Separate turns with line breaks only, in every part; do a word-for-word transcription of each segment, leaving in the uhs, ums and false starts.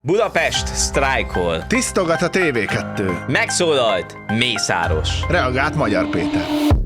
Budapest sztrájkol.
Tisztogat a té vé kettő.
Megszólalt Mészáros.
Reagált Magyar Péter.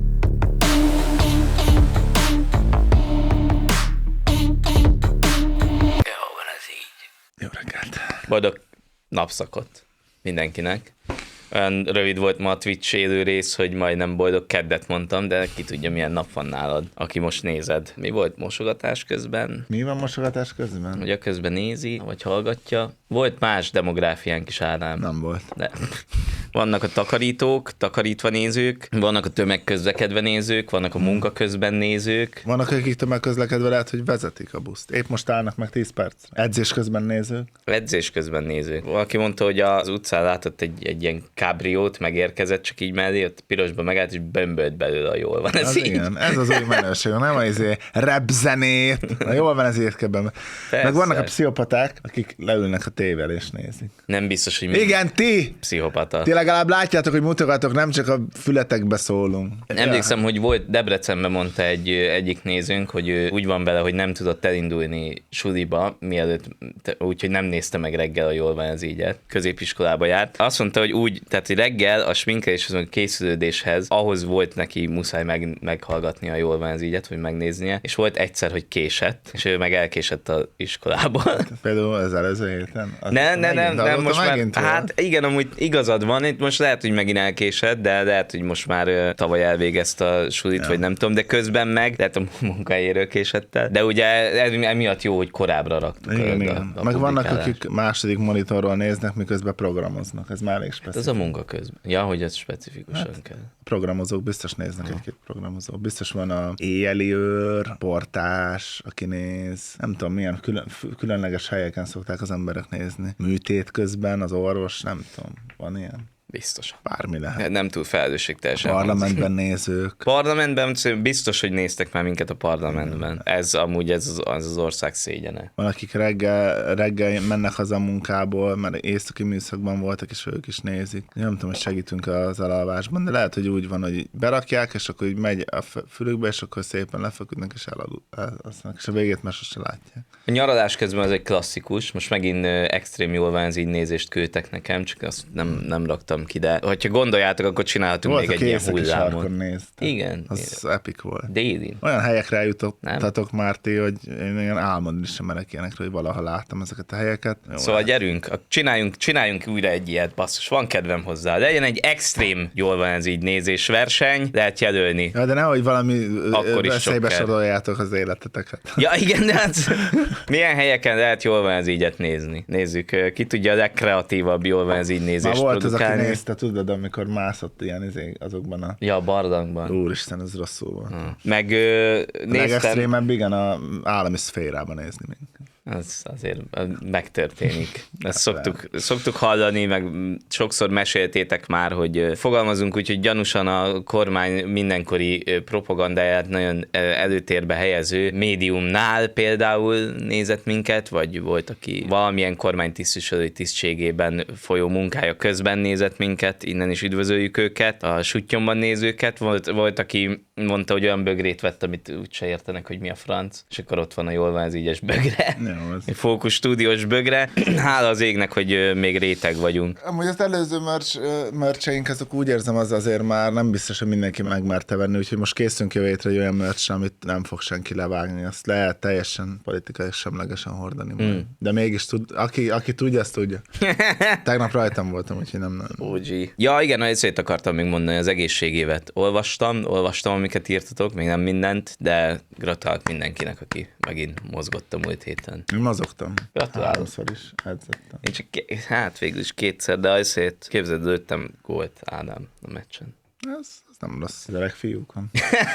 Jó van ez így.
Jó reggelt.
Boldog napszakot mindenkinek. Olyan rövid volt ma a Twitch élő rész, hogy majdnem boldog keddet mondtam, de ki tudja, milyen nap van nálad, aki most nézed. Mi volt mosogatás közben?
Mi van mosogatás közben?
Ugye közben nézi, vagy hallgatja. Volt más demográfiánk is, Ádám.
Nem volt.
De vannak a takarítók, takarítva nézők, vannak a tömegközlekedve nézők, vannak a munka közben nézők.
Vannak, akik tömegközlekedve lehet, hogy vezetik a buszt. Épp most állnak meg tíz perc. Edzés közben nézők.
Edzés közben nézők. Valaki mondta, hogy az utcán látott egy, egy ilyen kábriót, megérkezett, csak így mellé, ott pirosba megállt, és bömbölt belőle a jól van. Ez
Az
így.
igen, ez az új menőség, nem az izé repzenét. Na, jól van, ezért kell be. Meg vannak a pszichopaták, akik leülnek a tével és nézik.
Nem biztos, hogy mi
Igen, ti!
pszichopata.
Ti legalább látjátok, hogy mutogatok, nem csak a fületekbe szólunk.
Emlékszem, hogy volt, Debrecenben mondta egy egyik nézőnk, hogy ő úgy van vele, hogy nem tudott elindulni suliba, mielőtt, úgyhogy nem nézte meg reggel a jól van ez ígyet. Középiskolába járt. Azt mondta, hogy úgy, tehát hogy reggel a sminkeléshez, a készülődéshez, ahhoz volt neki muszáj meg, meghallgatni a jól van ez ígyet, hogy megnéznie, és volt egyszer, hogy késett, és ő meg elkésett az iskolából.
Például az előző héten. Az
Ne, ne, nem, nem, most már,
megint
hát igen, amúgy igazad van, itt most lehet, hogy megint elkésett, de lehet, hogy most már uh, tavaly elvégezte a sulit, ja. Vagy nem tudom, de közben meg, lehet a munkahelyéről késett el, de ugye emiatt jó, hogy korábbra raktuk.
Igen,
a,
igen.
A, a
meg vannak, akik második monitorról néznek, miközben programoznak, ez már elég specifikus.
Ez a munka közben. Ja, hogy ez specifikusan
hát,
kell.
Programozók biztos néznek, egy-két programozó. Biztos van a éjjeli őr, portás, aki néz. Nem tudom, milyen külön, különleges helyeken szokták az emberek nézni. Műtét közben, az orvos, nem tudom, van ilyen.
Biztos.
Bármi lehet.
Nem túl felelősségteljesen.
Parlamentben nézők.
Parlamentben biztos, hogy néztek már minket a parlamentben. Ez amúgy ez az, az, az ország szégyene.
Van, akik reggel, reggel mennek haza a munkából, mert éjszaki műszakban voltak, és ők is nézik. Nem tudom, hogy segítünk az elalvásban, de lehet, hogy úgy van, hogy berakják, és akkor így megy a fülükbe, és akkor szépen lefeküdnek, és elaludnak, és a végét már sose látják.
A nyaralás közben ez egy klasszikus, most megint extrém jól van ez így nézést küldtek nekem, csak azt nem, nem raktam ki, de hogyha gondoljátok, akkor csinálhatunk
volt
még egy ilyen hullámot.
Néztem.
Igen.
Az igen. Epic volt.
Délin.
Olyan helyekre eljutottatok, Márti, hogy én ilyen álmodni sem merek ilyenekről, hogy valaha láttam ezeket a helyeket. Jó,
szóval hát. gyerünk, csináljunk, csináljunk újra egy ilyet, basszus, van kedvem hozzá. Legyen egy extrém jól van ez így nézés verseny, lehet jelölni.
Ja, de nehogy valami veszélybe soroljátok az életeteket.
Ja, igen, de hát milyen helyeken lehet jól van ez ígyet nézni? Nézzük, ki tudja a legkreatívabb jól van ez így nézést
már volt
produkálni.
Az, aki nézte, tudod, amikor mászott ilyen azokban a...
Ja, a barlangban.
Úristen, ez rosszul volt.
Hmm. Meg ö, néztem...
Legextrémebb, igen, a állami szférában nézni minket.
Ez azért megtörténik. Ezt szoktuk, szoktuk hallani, meg sokszor meséltétek már, hogy fogalmazunk úgy, hogy gyanúsan a kormány mindenkori propagandáját nagyon előtérbe helyező médiumnál például nézett minket, vagy volt, aki valamilyen kormánytisztviselői tisztségében folyó munkája közben nézett minket, innen is üdvözöljük őket, a Suttyomban nézőket. Volt, volt aki mondta, hogy olyan bögrét vett, amit úgyse értenek, hogy mi a franc, és akkor ott van a jól van ez ígyes bögre. Egy fókusz stúdiós bögre. Hála az égnek, hogy még réteg vagyunk.
Amúgy az előző merch, mercheink, azok úgy érzem, az azért már nem biztos, hogy mindenki megmerte venni, úgyhogy most készünk jövő hétre egy olyan merch, amit nem fog senki levágni. Azt lehet teljesen politikai semlegesen hordani. Mm. De mégis tud, aki, aki tudja, azt tudja. Tegnap rajtam voltam, úgyhogy nem... nem.
ó gé. Ja, igen, ezért akartam még mondani, az egészségévet. Olvastam, olvastam, amiket írtatok, még nem mindent, de gratulálok mindenkinek, aki megint mozgott a múlt héten.
Mozogtam.
Gratulálok.
Háromszor is edzettem.
Én csak, hát végül is kétszer, de azért képzeld, lőttem gólt Ádám a meccsen.
Ez, ez nem rossz, az öreg fiúkon.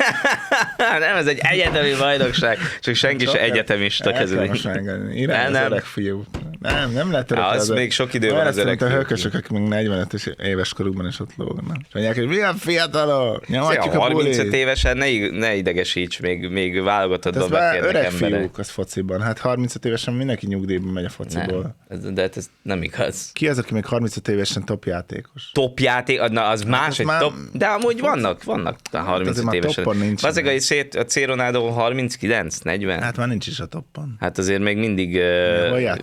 Nem, ez egy egyetemi bajnokság, csak senki se egyetemista kezdődik.
Irány az öreg fiú. Nem, nem lehet öreg.
Az még sok idő van az öreg fiú.
A hőkösök, akik még negyvenöt éves korukban is ott lógnak. És mondják, hogy milyen fiatalok, nyomatjuk a
harmincöt évesen ne, ne idegesíts, még, még válogatottban beférnek
öreg
emberek.
Fiúk az fociban. Hát harmincöt évesen mindenki nyugdíjban megy a fociból.
Nem, de hát ez nem igaz.
Ki az, aki még harmincöt évesen topjátékos?
Topjáték? Na, az hát más, egy
már...
top... De amúgy vannak, vannak harmincöt évesen. Azért a szét, a C. Ronaldo harminckilenc, negyven.
Hát már nincs is a toppon.
Hát azért még mindig...
Hol játszik éppen?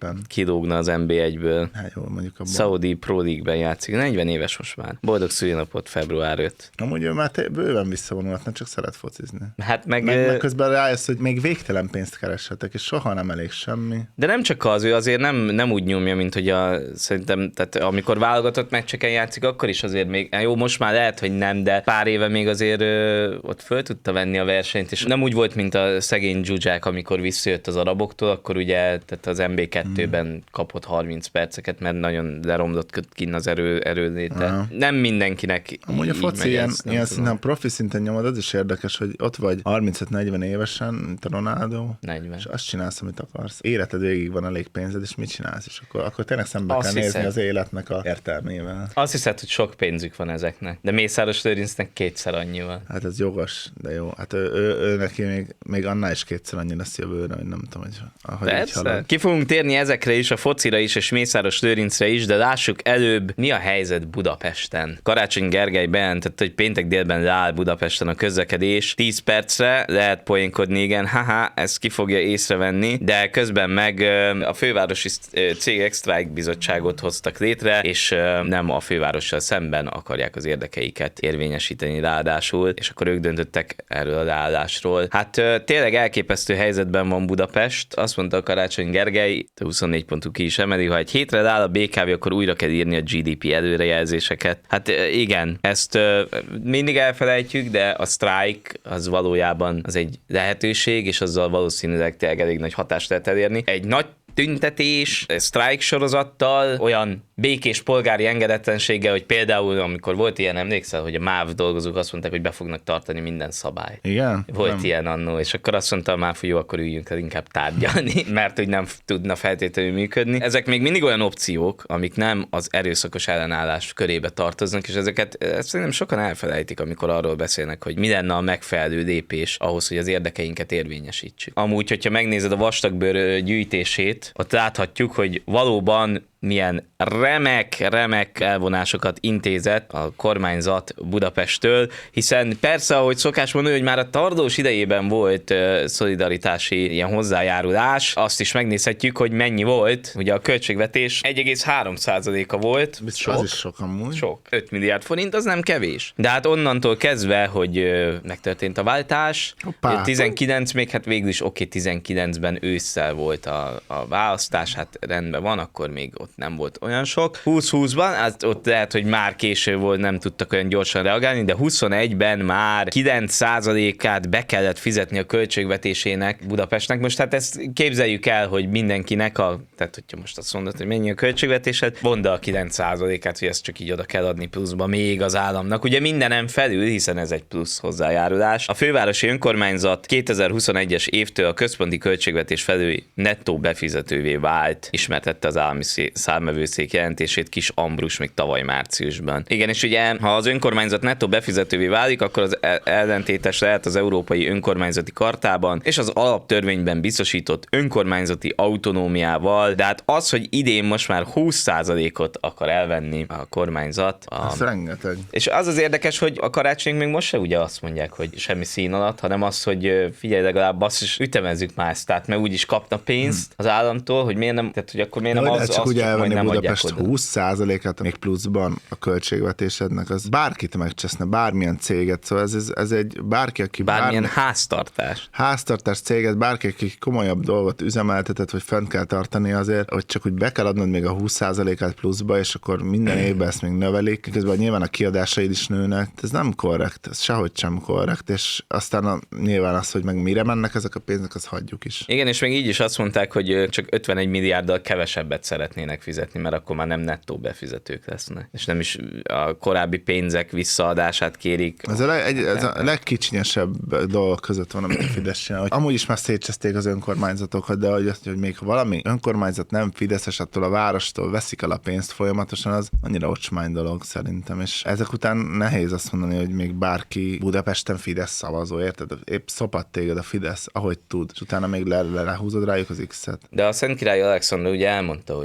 szépen.
Kilógna az en bé egyből.
Hát jó, mondjuk abban.
Saudi Pro League-ben játszik, negyven éves most már. Boldog szülinapot február ötödike.
Amúgy ő már te- bőven visszavonulhatna, csak szeret focizni.
Hát meg...
Meg, meg közben rájössz, hogy még végtelen pénzt kereshetek, és soha nem elég semmi.
De nem csak az, ő azért nem, nem úgy nyomja, mint hogy a, szerintem, tehát amikor válogatott meccseken játszik, akkor is azért még, jó, most már lehet, hogy nem, de pár éve még azért ö, ott föl tudta venni a versenyt, és nem úgy volt, mint a szegény Zsuzsák, amikor visszajött az araboktól, akkor ugye tehát az en bé kettőben hmm. kapott harminc perceket, mert nagyon leromlott kinn az erő, erőléte. Aha. Nem mindenkinek.
Amúgy a foci ilyen, ilyen szinten, profi szinten nyomod, az is érdekes, hogy ott vagy harmincöt-negyven évesen, mint a Ronaldo,
negyven.
És azt csinálsz, amit akarsz. Életed végig van elég pénzed, és mit csinálsz, és akkor, akkor tényleg szembe azt kell hiszed. nézni az életnek a értelmével.
Azt hiszed, hogy sok pénzük van ezeknek, de Mészáros Lőrincnek kétszer annyi van.
Hát ez jogos, de jó. Hát ő, ő, ő neki még, még annál is kétszer annyi lesz jövőre, hogy nem tudom, hogy ahogy így halad.
Ki fogunk térni ezekre is, a focira is, és Mészáros Lőrincre is, de lássuk előbb, mi a helyzet Budapesten. Karácsony Gergely bejelentette, hogy péntek délben leáll Budapesten a közlekedés. tíz percre lehet poénkodni, igen, haha, ezt ki fogja észrevenni, de közben meg a fővárosi cégek sztrájk bizottságot hoztak létre, és nem a fővárossal szemben akarják az érdekeiket érvényesíteni ráadásul, és akkor ők döntöttek erről a leállásról. Hát tényleg elképesztő helyzetben van Budapest. Azt mondta a Karácsony Gergely, a huszonnégy pont hu ki is emeli, ha egy hétre leáll a bé ká vé, akkor újra kell írni a gé dé pé előrejelzéseket. Hát igen, ezt mindig elfelejtjük, de a sztrájk az valójában az egy lehetőség, és azzal valószínűleg tényleg elég nagy hatást lehet elérni. Egy nagy tüntetés, sztrájk sorozattal, olyan békés polgári engedetlenséggel, hogy például, amikor volt ilyen, emlékszel, hogy a MÁV dolgozók azt mondták, hogy be fognak tartani minden szabály.
Igen?
Volt
nem.
ilyen annó, és akkor azt mondta a MÁV, hogy jó, akkor üljünk el inkább tárgyalni, mert hogy nem tudna feltétlenül működni. Ezek még mindig olyan opciók, amik nem az erőszakos ellenállás körébe tartoznak, és ezeket ezt szerintem sokan elfelejtik, amikor arról beszélnek, hogy mi lenne a megfelelő lépés ahhoz, hogy az érdekeinket érvényesítsük. Amúgy, hogyha megnézed a vastagbőr gyűjtését, ott láthatjuk, hogy valóban milyen remek, remek elvonásokat intézett a kormányzat Budapesttől, hiszen persze, ahogy szokás mondani, hogy már a Tardós idejében volt uh, szolidaritási ilyen hozzájárulás, azt is megnézhetjük, hogy mennyi volt. Ugye a költségvetés egy egész három százaléka volt.
Sok. Az is sok amúgy.
Sok. öt milliárd forint, az nem kevés. De hát onnantól kezdve, hogy uh, megtörtént a váltás, Hoppá. tizenkilenc, még hát végül is oké, okay, tizenkilencben ősszel volt a, a választás, hát rendben van, akkor még ott nem volt olyan sok. húsz-húszban, hát ott lehet, hogy már késő volt, nem tudtak olyan gyorsan reagálni, de huszonegyben már kilenc százalékát be kellett fizetni a költségvetésének Budapestnek. Most hát ezt képzeljük el, hogy mindenkinek, a, tehát hogyha most azt mondod, hogy mennyi a költségvetésed, mondd a kilenc százalékát, hogy ezt csak így oda kell adni pluszba még az államnak. Ugye mindenem felül, hiszen ez egy plusz hozzájárulás. A fővárosi önkormányzat kétezer-huszonegyes évtől a központi költségvetés felül nettó befizetővé vált, ismertette az állami számvevőszék jelentését Kis Ambrus még tavaly márciusban. Igen, és ugye, ha az önkormányzat nettó befizetővé válik, akkor az ellentétes lehet az Európai Önkormányzati Kartában és az alaptörvényben biztosított önkormányzati autonómiával, de hát az, hogy idén most már húsz százalékot akar elvenni a kormányzat. A...
Ez rengeteg.
És az az érdekes, hogy a karácsonyok még most se ugye azt mondják, hogy semmi szín alatt, hanem az, hogy figyelj, legalább azt is ütemezzük már ezt, tehát mert úgyis kapna pénzt az államtól, hogy miért nem, tehát hogy akkor miért nem az,
csak
az
úgy elvenni
nem
Budapest húsz százalékát még pluszban a költségvetésednek, az bárkit megcseszne, bármilyen céget, szóval ez, ez, ez egy bárki, aki
bármilyen
bármi,
háztartás.
Háztartás céget, bárki, aki komolyabb dolgot üzemeltetett, vagy fent kell tartani azért, hogy csak úgy be kell adnod még a húsz százalékát pluszba, és akkor minden évben ezt még növelik, közben nyilván a kiadásaid is nőnek. Ez nem korrekt, ez sehogy sem korrekt, és aztán a, nyilván az, hogy meg mire mennek ezek a pénzek, az hagyjuk is.
Igen, és még így is azt mondták, hogy csak ötvenegy milliárddal kevesebbet szeretnének fizetni, mert akkor már nem nettó befizetők lesznek. És nem is a korábbi pénzek visszaadását kérik.
Ez a, leg, egy, ez a legkicsinyesebb dolog között van, amit a Fidesz csinál. Hogy amúgy is már szétcseszték az önkormányzatokat, de hogy, azt, hogy még ha valami önkormányzat nem fideszes, attól a várostól veszik el a pénzt folyamatosan, az annyira ocsmány dolog szerintem. És ezek után nehéz azt mondani, hogy még bárki Budapesten Fidesz szavazó, érted? Épp szopat téged a Fidesz, ahogy tud, és utána még le, le, lehúzod rájuk az X-et.
De a Szent Király Alexandra ugye elmondta, hogy nagyon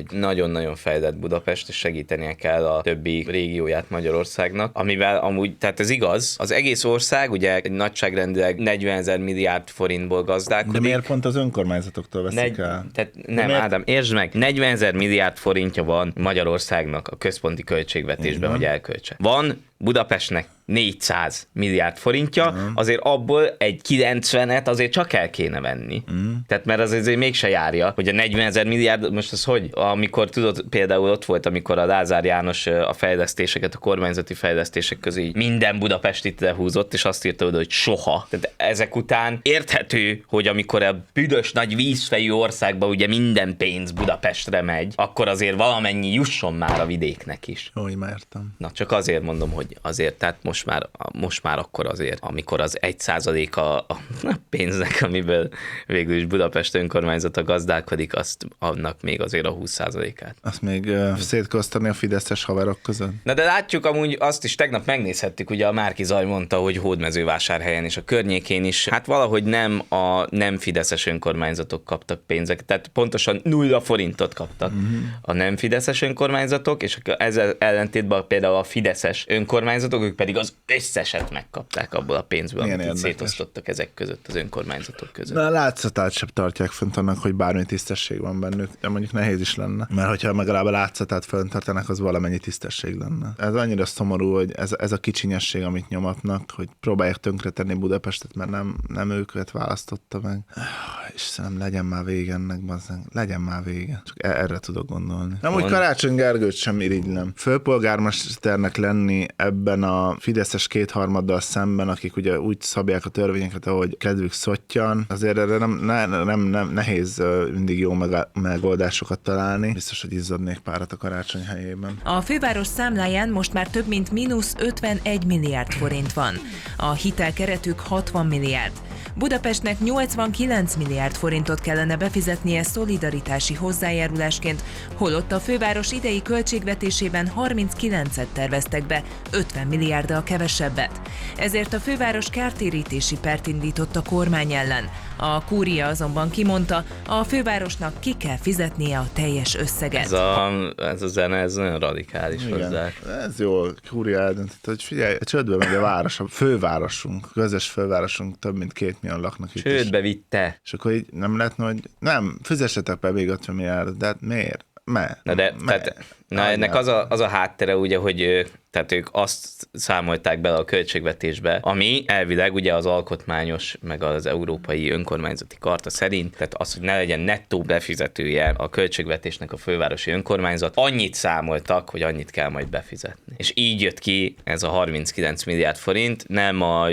nagyon-nagyon fejlett Budapest, és segítenie kell a többi régióját Magyarországnak, amivel amúgy, tehát ez igaz, az egész ország ugye egy nagyságrendileg negyvenezer milliárd forintból gazdálkodik.
De miért pont az önkormányzatoktól veszik
Negy,
el?
Tehát nem, miért? Ádám, értsd meg, negyvenezer milliárd forintja van Magyarországnak a központi költségvetésben, hogy elköltse. Van Budapestnek négyszáz milliárd forintja, uh-huh. azért abból egy kilencvenet azért csak el kéne venni. Uh-huh. Tehát mert az azért mégse járja, hogy a negyvenezer milliárd, most az hogy? Amikor tudod, például ott volt, amikor a Lázár János a fejlesztéseket, a kormányzati fejlesztések közé minden Budapestit lehúzott, és azt írta oda, hogy soha. Tehát ezek után érthető, hogy amikor a büdös nagy vízfejű országban ugye minden pénz Budapestre megy, akkor azért valamennyi jusson már a vidéknek is.
Jó, már értem.
Na, csak azért mondom, hogy azért, tehát most már, most már akkor azért, amikor az egy százalék a, a pénznek, amiből végül is Budapest önkormányzata gazdálkodik, azt annak még azért a húsz százalékát.
Azt még uh, szétkosztani a fideszes haverok között?
Na de látjuk amúgy azt is, tegnap megnézhettük, ugye a Márki Zaj mondta, hogy Hódmezővásárhelyen és a környékén is, hát valahogy nem a nem fideszes önkormányzatok kaptak pénzeket, tehát pontosan nulla forintot kaptak uh-huh. a nem fideszes önkormányzatok, és ezzel ellentétben például a fideszes önkormányzatok, ők pedig az összeset megkapták abból a pénzből,
milyen
amit
érdekes.
Szétosztottak ezek között, az önkormányzatok között.
Na, a látszatát sem tartják fönt annak, hogy bármi tisztesség van bennük, de mondjuk nehéz is lenne. Mert hogyha legalább a látszatát föntartanak, az valamennyi tisztesség lenne. Ez annyira szomorú, hogy ez, ez a kicsinyesség, amit nyomatnak, hogy próbálják tönkretenni Budapestet, mert nem, nem őket választotta meg. Istenem, legyen már vége ennek, bazzeg. Legyen már vége. Csak erre tudok gondolni. Nem úgy Karácsony Gergőt sem irigylem. Főpolgármesternek lenni ebben a fideszes kétharmaddal szemben, akik ugye úgy szabják a törvényeket, ahogy kedvük szottyan, azért erre nem, ne, nem, nem nehéz mindig jó megoldásokat találni. Biztos, hogy izzadnék párat a Karácsony helyében.
A főváros számláján most már több mint mínusz ötvenegy milliárd forint van. A hitelkeretük hatvan milliárd. Budapestnek nyolcvankilenc milliárd forintot kellene befizetnie szolidaritási hozzájárulásként, holott a főváros idei költségvetésében harminckilencet terveztek be, ötven milliárddal kevesebbet. Ezért a főváros kártérítési pert indított a kormány ellen. A kúria azonban kimondta, a fővárosnak ki kell fizetnie a teljes összeget.
Ez a, ez a zene, ez nagyon radikális hozzá.
Ez jó, kúria eldöntött, hogy figyelj, csődbe megy a város, a fővárosunk, közös fővárosunk, több mint két millió laknak itt.
Csődbe vitte.
És akkor így nem lehetne, hogy nem, fizessetek be még ötven milliárdot, de hát miért? Mert.
Na de,
mert.
tehát, na ennek az a, az a háttere ugye, hogy tehát ők azt számolták bele a költségvetésbe, ami elvileg ugye az alkotmányos, meg az európai önkormányzati karta szerint, tehát az, hogy ne legyen nettó befizetője a költségvetésnek a fővárosi önkormányzat, annyit számoltak, hogy annyit kell majd befizetni. És így jött ki ez a harminckilenc milliárd forint, nem a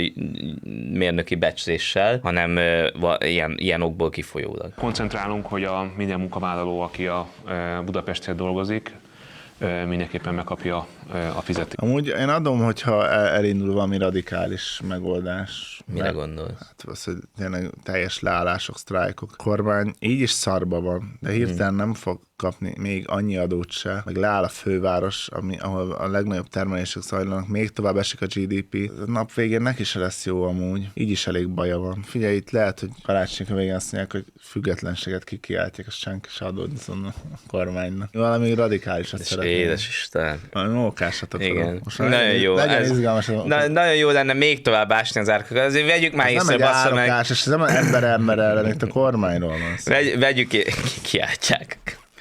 mérnöki becsléssel, hanem ilyen, ilyen okból kifolyólag.
Koncentrálunk, hogy a minden munkavállaló, aki a Budapesthez dolgozik, mindenképpen megkapja a fizetést.
Amúgy én adom, hogyha elindul valami radikális megoldás.
Mire gondolsz?
Hát az, hogy tényleg teljes leállások, sztrájkok. A kormány így is szarba van, de hirtelen hmm. nem fog kapni még annyi adót se, meg leáll a főváros, ami, ahol a legnagyobb termelések zajlanak, még tovább esik a gé dé pé. A nap végén neki se lesz jó amúgy. Így is elég baja van. Figyelj, itt lehet, hogy karácsonyra végén azt mondják, hogy függetlenséget kikiáltják, azt senki se adódni a kormánynak. Valami radikálisat szeretném.
Édes Isten.
Valami mókásatok.
Igen. Nagyon jó.
Legyen
ez,
izgalmas.
Na, nagyon jó lenne még tovább ásni az árkokat. Azért vegyük már észre, bassza meg.
Ez nem ember ember ellen, itt a kormányról van szó.
Vegy, vegyük ki, kiáltják.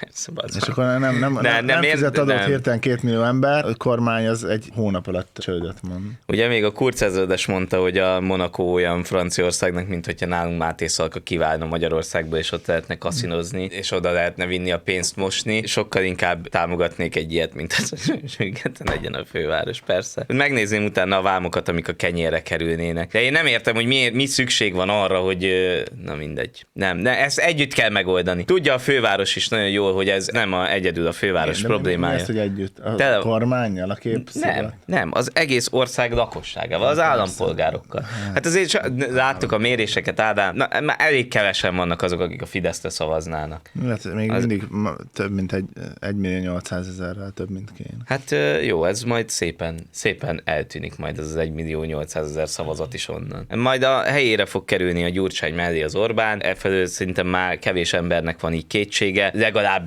És akkor nem, nem, nem, nem, nem fizet adót hirtelen két millió ember, a kormány az egy hónap alatt csődöt mond.
Ugye még a Kurz ezredes mondta, hogy a Monaco olyan Franciaországnak, mint hogyha nálunk Máté Szalka kiválna Magyarországból, és ott lehetne kaszinozni, és oda lehetne vinni a pénzt mosni. Sokkal inkább támogatnék egy ilyet, mint az, hogy független legyen a főváros, persze. Megnézném utána a vámokat, amik a kenyérre kerülnének. De én nem értem, hogy mi, mi szükség van arra, hogy na mindegy. Nem, ne, ezt együtt kell megoldani. Tudja a főváros is nagyon jól, hogy ez nem a, egyedül a főváros
én,
problémája.
Mi, mi, mi ezt, hogy együtt? A
Tele...
kormánnyal, a képsziget?
Nem, nem, az egész ország lakosságával, az állampolgárokkal. Hát azért láttuk a méréseket, Ádám, na, már elég kevesen vannak azok, akik a Fideszre szavaznának.
Hát még az... mindig több mint egy, egy millió nyolcszázezerrel több, mint kéne.
Hát jó, ez majd szépen, szépen eltűnik majd az az egy millió nyolcszázezer szavazat is onnan. Majd a helyére fog kerülni a Gyurcsány mellé az Orbán, efelől szerintem már kevés embernek van így kétsége, legalábbis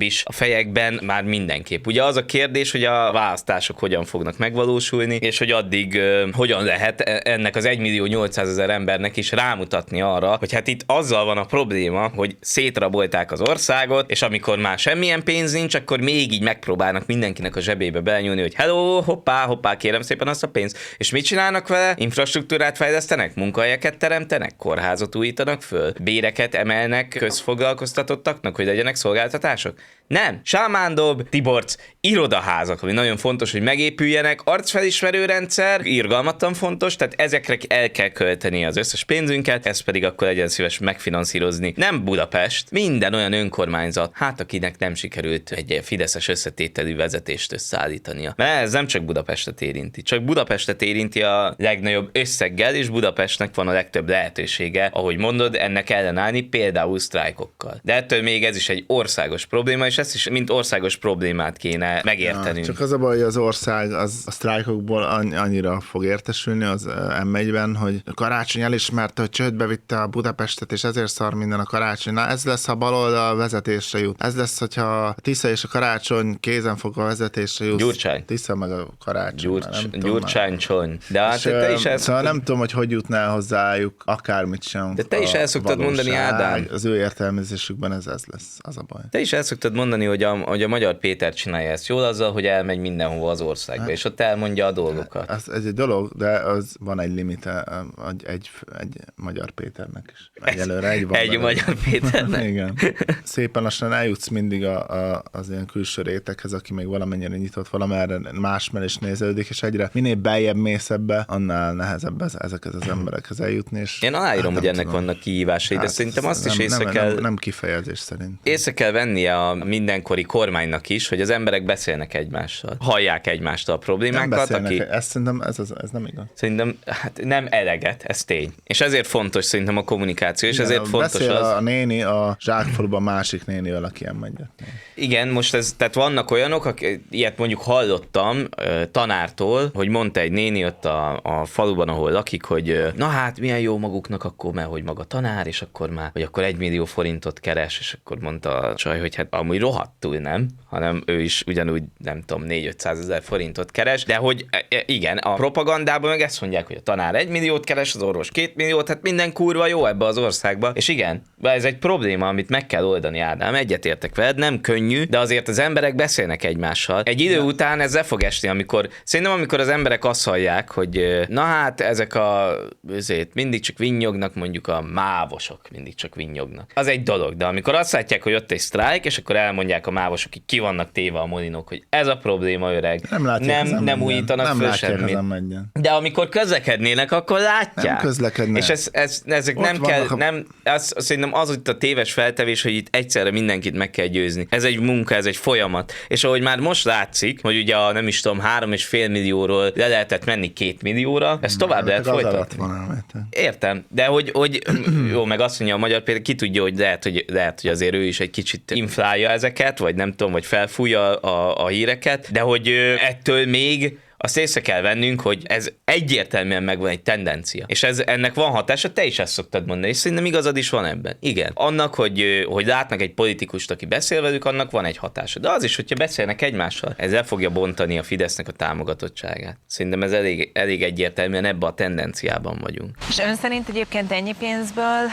legalábbis a fejekben már mindenképp. Ugye az a kérdés, hogy a választások hogyan fognak megvalósulni, és hogy addig uh, hogyan lehet ennek az egymillió nyolcszázezer embernek is rámutatni arra, hogy hát itt azzal van a probléma, hogy szétrabolták az országot, és amikor már semmilyen pénz nincs, akkor még így megpróbálnak mindenkinek a zsebébe belenyúlni, hogy hello, hoppá, hoppá, kérem szépen azt a pénzt. És mit csinálnak vele? Infrastruktúrát fejlesztenek, munkahelyeket teremtenek, kórházat újítanak föl, béreket emelnek közfoglalkoztatottaknak, hogy legyenek szolgáltatások? Nem. Sámándob, Tiborc, irodaházak, ami nagyon fontos, hogy megépüljenek, arcfelismerő rendszer, irgalmatlan fontos, tehát ezekre el kell költeni az összes pénzünket, ez pedig akkor legyen szíves megfinanszírozni. Nem Budapest, minden olyan önkormányzat, hát akinek nem sikerült egy fideszes összetételű vezetést összeállítania. Mert ez nem csak Budapestet érinti, csak Budapestet érinti a legnagyobb összeggel, és Budapestnek van a legtöbb lehetősége, ahogy mondod, ennek ellenállni, például sztrájkokkal. De ettől még ez is egy országos probléma, és ezt is mint országos problémát kéne megértenünk.
Ja, csak az a baj, hogy az ország az a sztrájkokból annyira fog értesülni az em egyben, hogy a Karácsony elismerte, hogy csődbe vitte a Budapestet, és ezért szar minden a Karácsony. Na ez lesz, ha baloldal vezetésre jut. Ez lesz, hogyha a Tisza és a Karácsony kézen fog a vezetésre jut.
Gyurcsány.
Tisza meg a Karácsony.
Gyurcs, Gyurcsány csony. De hát
te,
te is
ezt... Szóval nem tudom, hogy hogy jutnál hozzájuk, akármit sem.
De te is el szoktad mondani, Ádám.
Az ő értelmezésükben ez, ez lesz, az a baj.
Te is el szoktad mondani, hogy a, hogy a Magyar Péter csinálja ezt jól azzal, hogy elmegy mindenhova az országba, hát, és ott elmondja a dolgokat.
Ez egy dolog, de az van egy limite egy, egy, egy Magyar Péternek is. Egyelőre egy van.
Egy belőle. Magyar Péternek?
Igen. Szépen lassan eljutsz mindig a, a, az ilyen külső réteghez, aki még valamennyire nyitott, valamerre másmel is nézelődik, és egyre minél beljebb mész ebbe, annál nehezebb ez, ezeket az emberekhez eljutni. És
én aláírom,
hát
hogy ennek
tudom.
vannak kihívásai, de hát szerintem azt
nem,
is észre
nem,
kell...
Nem, nem kifejezés szerint.
Észre kell vennie a mindenkori kormánynak is, hogy az emberek beszélnek egymással. Hallják egymástól a problémákat.
Nem
aki...
Ezt szerintem ez, ez, ez nem igaz.
Szerintem hát nem eleget, ez tény. És ezért fontos szerintem a kommunikáció, és igen, ezért fontos
beszél
az...
a néni a zsákfaluban másik nénivel, aki ilyen megy.
Igen, most ez, tehát vannak olyanok, akik, ilyet mondjuk hallottam tanártól, hogy mondta egy néni ott a, a faluban, ahol lakik, hogy na hát milyen jó maguknak akkor, mert hogy maga tanár, és akkor már, hogy akkor egy millió forintot keres, és akkor mondta a csaj, hogy hát amúgy rohadtul nem, hanem ő is ugyanúgy, nem tudom, négy-ötszázezer forintot keres, de hogy igen, a propagandában meg ezt mondják, hogy a tanár egy milliót keres, az orvos két milliót, hát minden kurva jó ebbe az országba, és igen, ez egy probléma, amit meg kell oldani, Ádám, egyetértek veled, nem könnyű, de azért az emberek beszélnek egymással. Egy idő ja. után ez le fog esni, amikor, szerintem amikor az emberek azt hallják, hogy na hát ezek a, ezért mindig csak vinnyognak, mondjuk a mávosok mindig csak vinnyognak. Az egy dolog, de amikor azt látják, hogy ott egy sztrájk, és akkor elmondják a mávosok, hogy ki vannak téve a molinok, hogy ez a probléma, öreg.
Nem látják,
nem, nem újítanak
nem
föl
semmit.
De amikor közlekednének, akkor látják.
Nem közlekednek.
És ez, ez, ezek ott nem kell, a... nem, az, szerintem az itt a téves feltevés, hogy itt egyszerre mindenkit meg kell győzni. Ez egy munka, ez egy folyamat. És ahogy már most látszik, hogy ugye a nem is tudom, három és fél millióról le lehetett menni két millióra, ez tovább lehet folytatni. Értem, de hogy, hogy jó, meg azt mondja a Magyar Péter, ki tudja, hogy lehet, hogy lehet, hogy azért ő is egy kicsit inflálja ezeket, vagy nem tudom, vagy felfújja a, a híreket, de hogy ettől még azt észre kell vennünk, hogy ez egyértelműen megvan egy tendencia. És ez, ennek van hatása, te is ezt szoktad mondani, és szerintem igazad is van ebben. Igen. Annak, hogy, hogy látnak egy politikust, aki beszél velük, annak van egy hatása. De az is, hogyha beszélnek egymással, ez el fogja bontani a Fidesznek a támogatottságát. Szerintem ez elég, elég egyértelműen ebben a tendenciában vagyunk.
És ön szerint egyébként ennyi pénzből,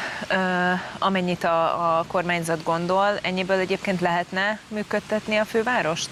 amennyit a, a kormányzat gondol, ennyiből egyébként lehetne működtetni a fővárost?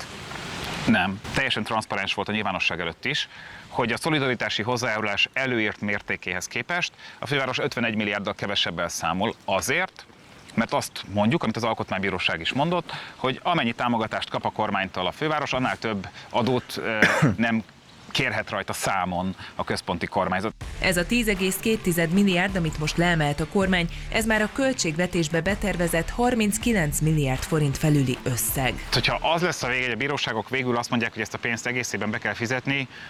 Nem. Teljesen transzparens volt a nyilvánosság előtt is, hogy a szolidaritási hozzájárulás előírt mértékéhez képest a főváros ötvenegy milliárddal kevesebbel számol azért, mert azt mondjuk, amit az Alkotmánybíróság is mondott, hogy amennyi támogatást kap a kormánytól a főváros, annál több adót nem kérhet rajta számon a központi kormányzat.
Ez a tíz egész két milliárd, amit most leemelt a kormány, ez már a költségvetésbe betervezett harminckilenc milliárd forint felüli összeg.
Hogyha az lesz a vége, hogy a bíróságok végül azt mondják, hogy ezt a pénzt egészében be kell fizetni,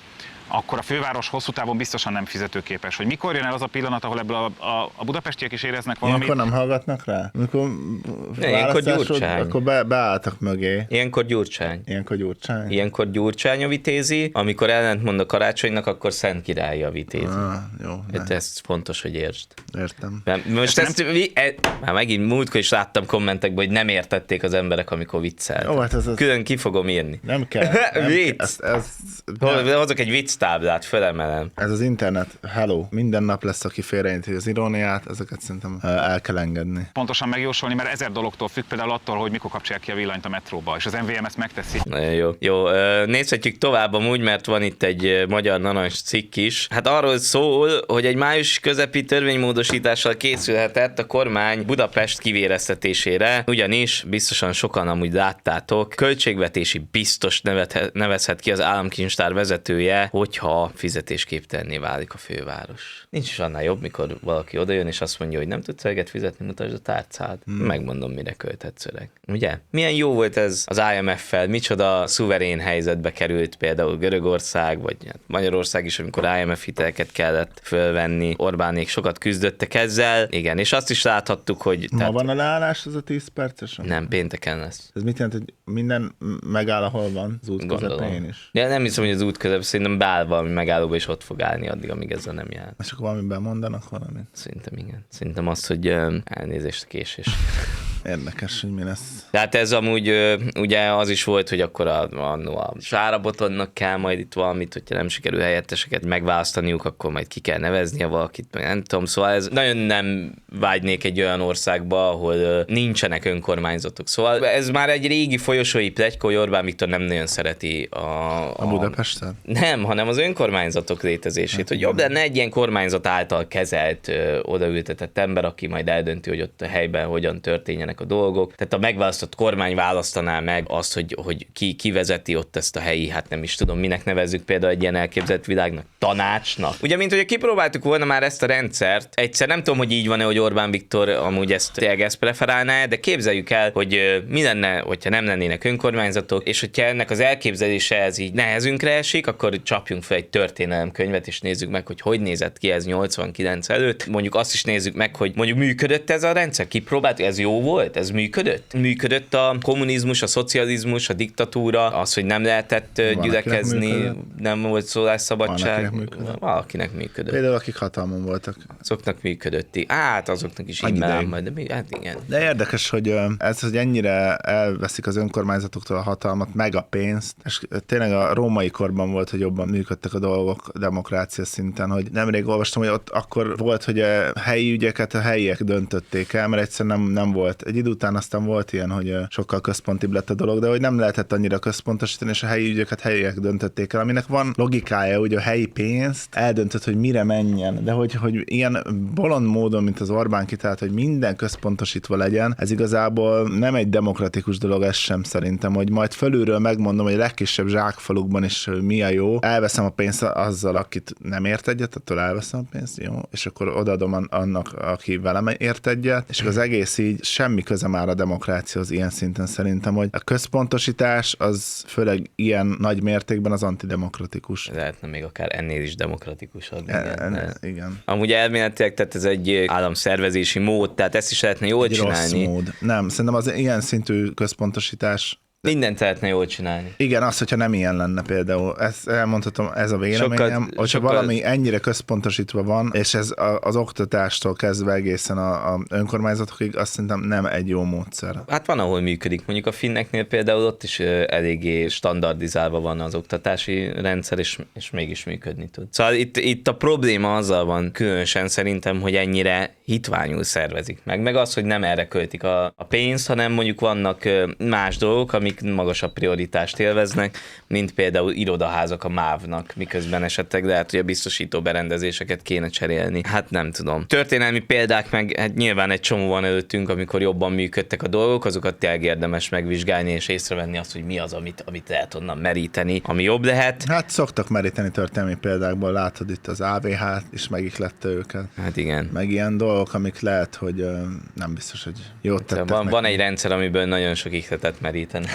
akkor a főváros hosszú távon biztosan nem fizetőképes. Hogy mikor jön el az a pillanat, ahol ebből a, a, a budapestiek is éreznek valamit?
Ilyenkor nem hallgatnak rá? Amikor
ilyenkor Gyurcsány.
Akkor be, beálltak mögé.
Ilyenkor Gyurcsány.
Ilyenkor Gyurcsány?
Ilyenkor Gyurcsány javítézi, amikor ellentmond a Karácsonynak, akkor Szent Király javítézi.
Ah, jó.
Hát ezt fontos, hogy értsd.
Értem.
Most ezt, ezt vi, e, már megint múltkor is láttam kommentekben, hogy nem értették az emberek, amikor vicceltek.
Ó, hát ez az...
Külön ki fogom írni.
Nem kell. Nem
Vicc.
kell. Ez, ez,
Hozok egy vicc táblát, felemelem.
ez az internet, hello. Minden nap lesz, aki félreérti az iróniát, ezeket szerintem el kell engedni.
Pontosan megjósolni, mert ezer dologtól függ, például attól, hogy mikor kapcsolják ki a villanyt a metróba, és az em vé em ezt megteszi.
Nagyon jó. Jó, nézhetjük tovább amúgy, mert van itt egy magyar narancs cikk is. Hát arról szól, hogy egy május közepi törvénymódosítással készülhetett a kormány Budapest kivéreztetésére, ugyanis biztosan sokan amúgy láttátok, költségvetési biztos nevet, nevezhet ki az államkincstár vezetője, hogyha fizetésképtelenné válik a főváros. Nincs is annál jobb, mikor valaki odajön és azt mondja, hogy nem tudsz eleget fizetni, mutasd a tárcád. Hmm. Megmondom, mire költhetsz öreg. Ugye? Milyen jó volt ez az i em ef-fel, micsoda szuverén helyzetbe került például Görögország, vagy Magyarország is, amikor i em ef hiteleket kellett fölvenni. Orbánék sokat küzdöttek ezzel. Igen, és azt is láthattuk, hogy...
Ma
tehát...
van a leállás, az a tíz percesen?
Nem, pénteken lesz.
Ez mit jelent, hogy minden megáll, ahol van? Az út közepén is?
Ja, nem hiszem, hogy az út közep, szerintem beáll valami megállóba, és ott fog állni addig, amíg ezzel nem jár.
És akkor valami bemondanak valamit?
Szerintem igen. Szerintem azt, hogy um, elnézést a késés.
Érdekes, hogy mi lesz.
Tehát ez amúgy ugye az is volt, hogy akkor a, a, a Sárabotonnak kell majd itt valamit, hogyha nem sikerül helyetteseket megválasztaniuk, akkor majd ki kell neveznie valakit, meg nem tudom. Szóval ez nagyon nem vágynék egy olyan országba, ahol nincsenek önkormányzatok. Szóval ez már egy régi folyosói pletyka, hogy Orbán Viktor nem nagyon szereti a... A,
a Budapestet?
Nem, hanem az önkormányzatok létezését, hát, hogy jobb lenne egy ilyen kormányzat által kezelt, ö, odaültetett ember, aki majd eldönti, hogy ott a helyben hogyan történjenek a dolgok. Tehát a megválasztott kormány választaná meg azt, hogy, hogy ki, ki vezeti ott ezt a helyi, hát nem is tudom, minek nevezzük például egy ilyen elképzelt világnak, tanácsnak. Ugye, mint hogy kipróbáltuk volna már ezt a rendszert, egyszer nem tudom, hogy így van-e, hogy Orbán Viktor amúgy ezt tényleg ezt preferálná, de képzeljük el, hogy mi lenne, hogyha nem lennének önkormányzatok, és hogyha ennek az elképzelése ez így nehezünkre esik, akkor csapjunk fel egy történelemkönyvet, és nézzük meg, hogy hogy nézett ki ez nyolcvankilenc előtt. Mondjuk azt is nézzük meg, hogy mondjuk működött ez a rendszer, kipróbáltuk, ez jó volt? Ez működött? Működött a kommunizmus, a szocializmus, a diktatúra, az, hogy nem lehetett van, gyülekezni, nem volt szólásszabadság. Van, valakinek működött.
Például akik hatalmon voltak.
Azoknak működött. Hát azoknak is immár majd, de mi, hát igen.
De érdekes, hogy ez, hogy ennyire elveszik az önkormányzatoktól a hatalmat, meg a pénzt, és tényleg a római korban volt, hogy jobban működtek a dolgok demokrácia szinten, hogy nemrég olvastam, hogy ott akkor volt, hogy a helyi ügyeket a helyiek döntötték el, mert egyszerűen nem, nem volt. Egy idő után aztán volt ilyen, hogy sokkal központibb lett a dolog, de hogy nem lehetett annyira központosítani, és a helyi ügyeket helyiek döntötték el, aminek van logikája, hogy a helyi pénzt eldöntött, hogy mire menjen, de hogy, hogy ilyen bolond módon, mint az Orbán kitalált, hogy minden központosítva legyen, ez igazából nem egy demokratikus dolog, ez sem szerintem, hogy majd fölülről megmondom, hogy a legkisebb zsákfalukban is mi a jó, elveszem a pénzt azzal, akit nem ért egyet, attól elveszem a pénzt, jó, és akkor odaadom annak, aki velem ért egyet, és az egész így semmi köze már a demokráciahoz ilyen szinten szerintem, hogy a központosítás az főleg ilyen nagy mértékben az antidemokratikus.
Lehetne még akár ennél is demokratikusabb. Igen.
E, igen.
Amúgy elméletileg, tehát ez egy államszervezési mód, tehát ezt is lehetne jól
egy
csinálni.
Rossz mód. Nem, szerintem az ilyen szintű központosítás
mindent lehetne jól csinálni.
Igen, az, hogyha nem ilyen lenne például. Ezt elmondhatom, ez a véleményem. Sokat, hogyha sokat... valami ennyire központosítva van, és ez az oktatástól kezdve egészen a, a önkormányzatokig, azt szerintem nem egy jó módszer.
Hát van, ahol működik. Mondjuk a finneknél például ott is eléggé standardizálva van az oktatási rendszer, és, és mégis működni tud. Szóval itt, itt a probléma azzal van különösen szerintem, hogy ennyire hitványul szervezik meg. Meg az, hogy nem erre költik a, a pénzt, hanem mondjuk vannak más dolgok, amik magasabb prioritást élveznek, mint például irodaházak a mávnak, miközben esetleg lehet, hogy a biztosító berendezéseket kéne cserélni. Hát nem tudom. Történelmi példák meg hát nyilván egy csomó van előttünk, amikor jobban működtek a dolgok, azokat tényleg érdemes megvizsgálni és észrevenni azt, hogy mi az, amit, amit lehet onnan meríteni, ami jobb lehet.
Hát szoktak meríteni történelmi példákból, látod itt az á vé há is megihlette őket.
Hát igen.
Meg ilyen dolgok, amik lehet, hogy nem biztos, hogy jót tettek.
Van, van egy rendszer, amiből nagyon sok ihletet merítenek.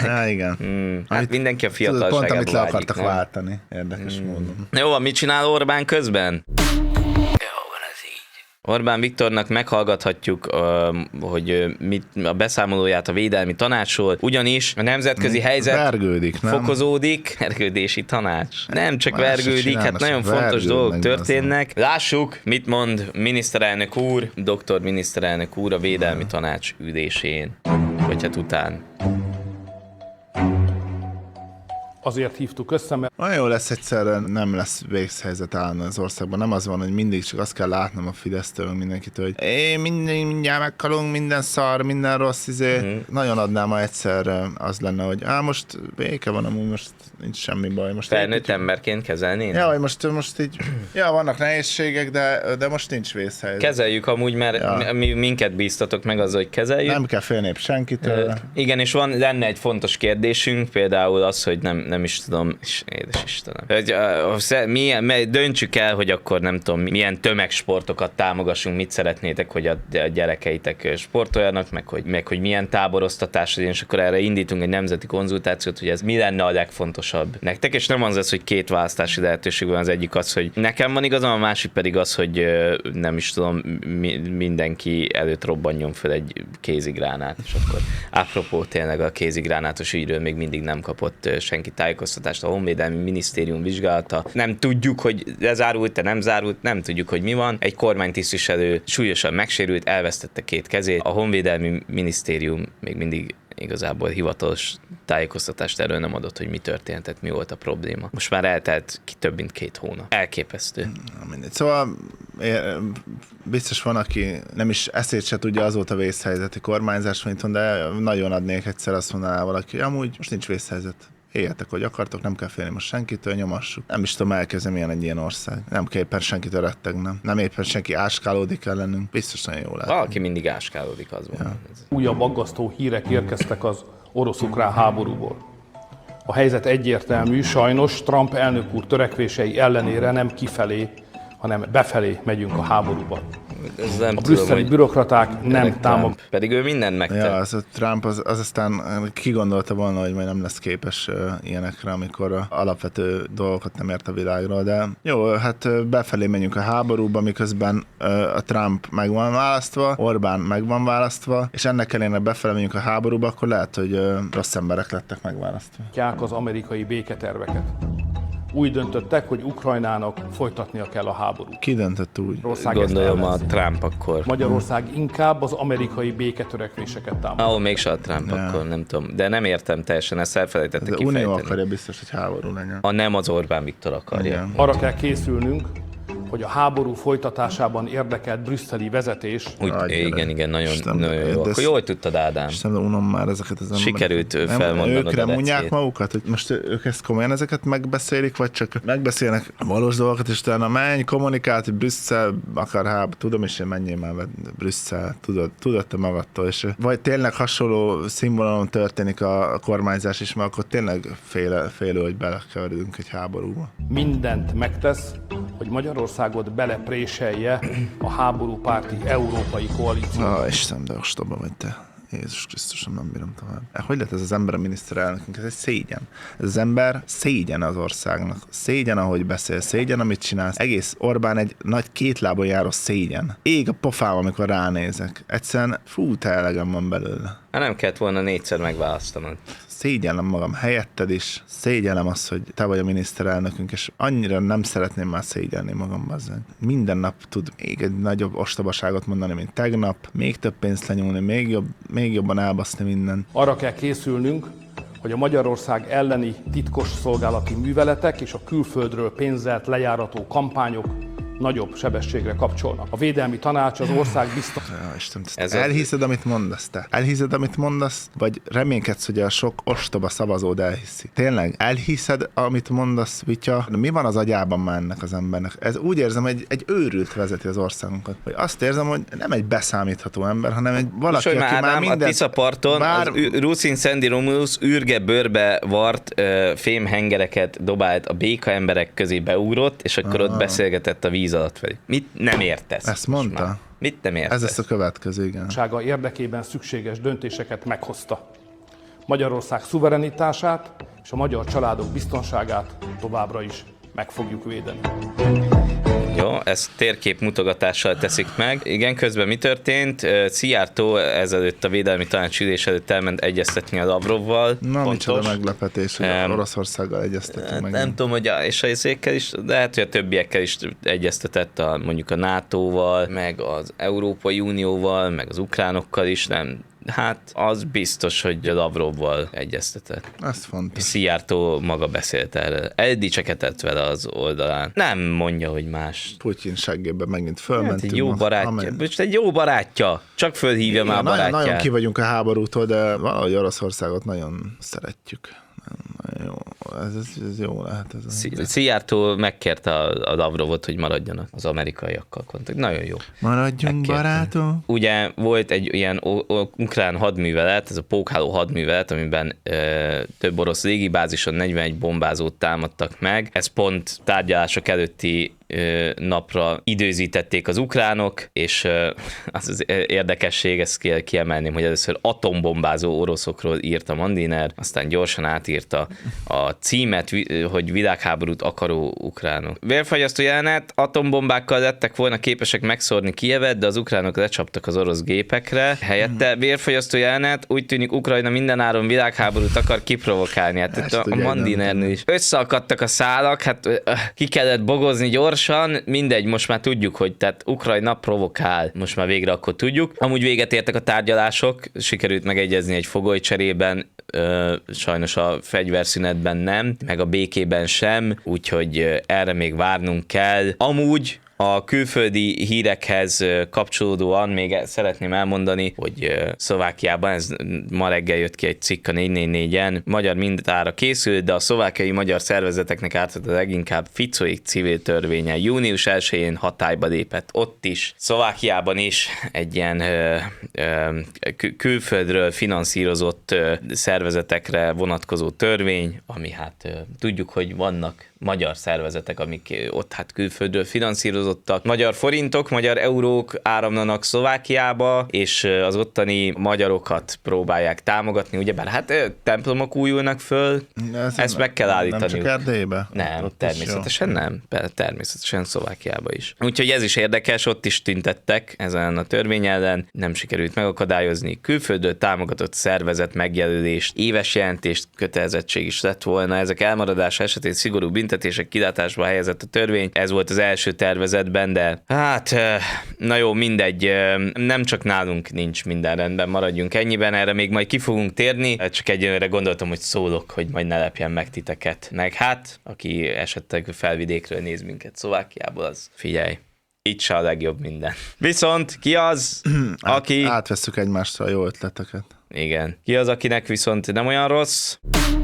Ja, igen.
Hmm. Hát
Amit-
mindenki a
Tudod,
fiatalságába
pont amit le
vágyik,
akartak
nem?
váltani, érdekes
Hmm.
módon.
Jó, van, mit csinál Orbán közben? Orbán Viktornak meghallgathatjuk, hogy mit, a beszámolóját a Védelmi Tanácsról, ugyanis a nemzetközi helyzet
Vergődik, nem?
fokozódik. Vergődési tanács. Nem csak
Más se
vergődik, hát
csinálnak,
nagyon
csak
fontos
vergődnek,
dolgok
bazdmeg.
történnek. Lássuk, mit mond miniszterelnök úr, doktor miniszterelnök úr a Védelmi Tanács ülésén, vagy hát után.
Azért hívtuk össze, mert
Olyan jó lesz egyszerre, nem lesz vészhelyzet állna az országban. Nem az van, hogy mindig csak azt kell látnom a Fidesztől, meg mindenkitől, hogy én minden, mindjárt meghalunk, minden szar, minden rossz, izé.
Mhm.
Nagyon adnám, ha egyszerre az lenne, hogy á, most béke van, amúgy most nincs semmi baj. Most
Felnőtt emberként kezelni?
Ja, hogy most, most így, ja, vannak nehézségek, de, de most nincs vészhelyzet.
Kezeljük amúgy, mert
Ja.
mi, minket bíztatok meg azzal, hogy kezeljük.
Nem kell félni senkitől.
Ö, Igen, és van, lenne egy fontos kérdésünk, például az, hogy nem, nem is tudom, és édes Istenem, hogy uh, milyen, mi, döntsük el, hogy akkor nem tudom, milyen tömegsportokat támogassunk, mit szeretnétek, hogy a, a gyerekeitek sportoljanak, meg hogy, meg hogy milyen táboroztatás legyen, és akkor erre indítunk egy nemzeti konzultációt, hogy ez mi lenne a legfontosabb nektek, és nem az az, hogy két választási lehetőség van, az egyik az, hogy nekem van igazam, a másik pedig az, hogy ö, nem is tudom, mi, mindenki előtt robbanjon fel egy kézigránát, és akkor apropó tényleg a kézigránátos ügyről még mindig nem kapott ö, senki tájékoztatást, a Honvédelmi Minisztérium vizsgálata. Nem tudjuk, hogy lezárult-e, nem zárult, nem tudjuk, hogy mi van. Egy kormánytisztviselő súlyosan megsérült, elvesztette két kezét. A Honvédelmi Minisztérium még mindig igazából hivatalos tájékoztatást erről nem adott, hogy mi történt, mi volt a probléma. Most már eltelt ki több mint két hónap. Elképesztő.
Na, mindegy. Szóval é, biztos van, aki nem is eszét se tudja azóta vészhelyzeti kormányzás, mint van, de nagyon adnék egyszer, azt mondaná valaki, amúgy most nincs vészhelyzet. Éljetek, hogy akartok, nem kell félni most senkitől, nyomassuk. Nem is tudom elkezdeni, milyen egy ilyen ország. Nem kell éppen senkitől rettegnem. Nem éppen senki áskálódik ellenünk. Biztos nagyon jó lehet.
Valaki mindig áskálódik, az van. Ja.
újabb aggasztó hírek érkeztek az orosz-ukrán háborúból. A helyzet egyértelmű, sajnos Trump elnök úr törekvései ellenére nem kifelé, hanem befelé megyünk a háborúba.
Ez nem
A
tudom,
brüsszeli
hogy
bürokraták nem
Trump.
támogatják.
Pedig ő mindent megtett.
Ja, az a Trump az, az aztán kigondolta volna, hogy majd nem lesz képes uh, ilyenekre, amikor a alapvető dolgokat nem ért a világról, de jó, hát uh, befelé menjünk a háborúba, miközben uh, a Trump meg van választva, Orbán meg van választva, és ennek ellenére befelé menjünk a háborúba, akkor lehet, hogy uh, rossz emberek lettek megválasztva.
az amerikai béketerveket. Úgy döntöttek, hogy Ukrajnának folytatnia kell a háborút.
Ki döntött úgy?
Magyarország ezt
Gondolom a
ellenzi.
Trump akkor.
Magyarország inkább az amerikai béketörekvéseket támogatja.
Ahol mégse a Trump,
Ja.
akkor nem tudom. De nem értem teljesen, ezt elfelejtette
Az Unió
kifejteni.
akarja biztos, hogy háború legyen.
A nem az Orbán Viktor akarja.
Igen.
Arra kell készülnünk, hogy a háború folytatásában érdekelt brüsszeli vezetés
Úgy,
Adj
igen,
ide.
igen, nagyon,
Isten,
nagyon jó.
de
Akkor
ezt-
jól tudtad, Ádám.
Istenem, unom már ezeket az embereket.
Sikerült
Nem,
felmondanod
Ők nem
a
unják
decét.
magukat, hogy most ők ezt komolyan ezeket megbeszélik, vagy csak megbeszélnek valós dolgokat, és utána menj, kommunikált, hogy Brüsszel akar háb, tudom is, hogy menjél már Brüsszel, tudod, tudod te magadtól, és vagy tényleg hasonló színvonalon történik a kormányzás is, mert akkor tényleg fél, félő, hogy belekeveredünk egy háborúba.
mindent megtesz, hogy Magyarországot belepréselje a háborúpárti európai koalíció.
Ah, Istenem, de ostoba vagy te. Jézus Krisztus, nem bírom tovább. Hogy lehet ez az ember a miniszterelnökünk? Ez egy szégyen. Ez az ember szégyen az országnak. Szégyen, ahogy beszél, szégyen, amit csinálsz. Egész Orbán egy nagy két lábon járó szégyen. Ég a pofám, amikor ránézek. Egyszerűen fú, te elegem van belőle.
Hát nem kellett volna négyszer megválasztanod.
Szégyellem magam helyetted is, szégyellem azt, hogy te vagy a miniszterelnökünk, és annyira nem szeretném már szégyelni magam bazzeg. Minden nap tud még egy nagyobb ostobaságot mondani, mint tegnap, még több pénzt lenyúlni, még, jobb, még jobban elbaszni minden.
Arra kell készülnünk, hogy a Magyarország elleni titkos szolgálati műveletek és a külföldről pénzelt lejárató kampányok nagyobb sebességre kapcsolnak. A Védelmi Tanács az ország biztos...
Ja, Isten,
Ez
Ez elhiszed, amit mondasz te? Elhiszed, amit mondasz? Vagy reménykedsz, hogy a sok ostoba szavazód elhiszi? Tényleg? Elhiszed, amit mondasz, Vitya? De mi van az agyában már ennek az embernek? Ez úgy érzem, hogy egy őrült vezeti az országunkat. Hogy azt érzem, hogy nem egy beszámítható ember, hanem egy valaki,
És hogy
aki
már
már
Ádám,
mindent...
a Tiszaparton
Bár-
az Ü- Ruszin Szendi Romulus űrge bőrbe vart ö, fémhengereket dobált a béka emberek közé beugrott, és akkor ott beszélgetett a víz alatt velük. Mit nem értesz?
Ezt
most
mondta?
már? Mit nem értesz?
Ez lesz a következő, igen.
érdekében szükséges döntéseket meghozta. Magyarország szuverenitását és a magyar családok biztonságát továbbra is meg fogjuk védeni.
Jó, ezt térkép mutogatással teszik meg. Igen, közben mi történt? Szijjártó ezelőtt a Védelmi Tanács ülés előtt elment egyeztetni a Lavrovval.
Na, micsoda meglepetés, hogy um, Oroszországgal egyeztetünk meg.
Nem tudom, hogy a, és a székkel is, de hát, hogy a többiekkel is egyeztetett, a, mondjuk a nátóval, meg az Európai Unióval, meg az ukránokkal is, nem. Hát az biztos, hogy Lavrovval egyeztetett.
Ez fontos.
Szijjártó maga beszélt erre. Eldicsekedett vele az oldalán. Nem mondja, hogy más.
Putyin seggében megint fölmentünk.
Hát egy jó barátja. Amely... Most egy jó barátja. Csak fölhívja igen, már a barátját.
Nagyon, nagyon ki vagyunk a háborútól, de valahogy Oroszországot nagyon szeretjük. Jó, ez, ez, ez jó lehet. Ez
Szijjártó megkérte a, a Lavrovot, hogy maradjanak az amerikaiakkal kontakt. Nagyon jó.
Maradjunk, megkérte. Barátom.
Ugye volt egy ilyen o- o- ukrán hadművelet, ez a pókháló hadművelet, amiben ö, több orosz légibázison negyvenegy bombázót támadtak meg. Ez pont tárgyalások előtti napra időzítették az ukránok, és az az érdekesség, ezt kell kiemelném, hogy először atombombázó oroszokról írt a Mandiner, aztán gyorsan átírta a címet, hogy világháborút akaró ukránok. Vérfagyasztó jelenet, atombombákkal lettek volna képesek megszórni Kijevet, de az ukránok lecsaptak az orosz gépekre. Helyette vérfagyasztó jelenet, úgy tűnik Ukrajna mindenáron világháborút akar kiprovokálni. Hát itt a, a Mandinernél is összeakadtak a szálak, hát ki kellett bogozni gyorsan, mindegy, most már tudjuk, hogy tehát Ukrajna provokál, most már végre akkor tudjuk. Amúgy véget értek a tárgyalások, sikerült megegyezni egy fogolycserében, ö, sajnos a fegyverszünetben nem, meg a békében sem, úgyhogy erre még várnunk kell. Amúgy a külföldi hírekhez kapcsolódóan még szeretném elmondani, hogy Szlovákiában, ez ma reggel jött ki egy cikk a négy négy négyen, magyar mintára készült, de a szlovákiai magyar szervezeteknek ártott a leginkább Ficóék civil törvénye. június elsején hatályba lépett. Ott is, Szlovákiában is egy ilyen ö, ö, külföldről finanszírozott ö, szervezetekre vonatkozó törvény, ami hát ö, tudjuk, hogy vannak magyar szervezetek, amik ott hát külföldről finanszírozottak. Magyar forintok, magyar eurók áramlanak Szlovákiába, és az ottani magyarokat próbálják támogatni, ugyebár hát templomok újulnak föl, Ez ezt meg kell állítani.
Nem csak Erdélybe?
Nem, természetesen nem. Természetesen Szlovákiába is. Úgyhogy ez is érdekes, ott is tüntettek ezen a törvény ellen, nem sikerült megakadályozni. Külföldről támogatott szervezet megjelölést, éves jelentést, kötelezettség is lett volna. Ezek elmaradása esetén szigorú büntetések kilátásba helyezett a törvény. Ez volt az első tervezetben, de hát, na jó, mindegy, nem csak nálunk nincs minden rendben, maradjunk ennyiben, erre még majd ki fogunk térni, csak egyelőre gondoltam, hogy szólok, hogy majd ne lepjen meg titeket. Meg hát, aki esetleg felvidékről néz minket Szlovákiából, az figyelj, itt se a legjobb minden. Viszont ki az, aki...
Át, átvesszük egymásra a jó ötleteket.
Igen. Ki az, akinek viszont nem olyan rossz?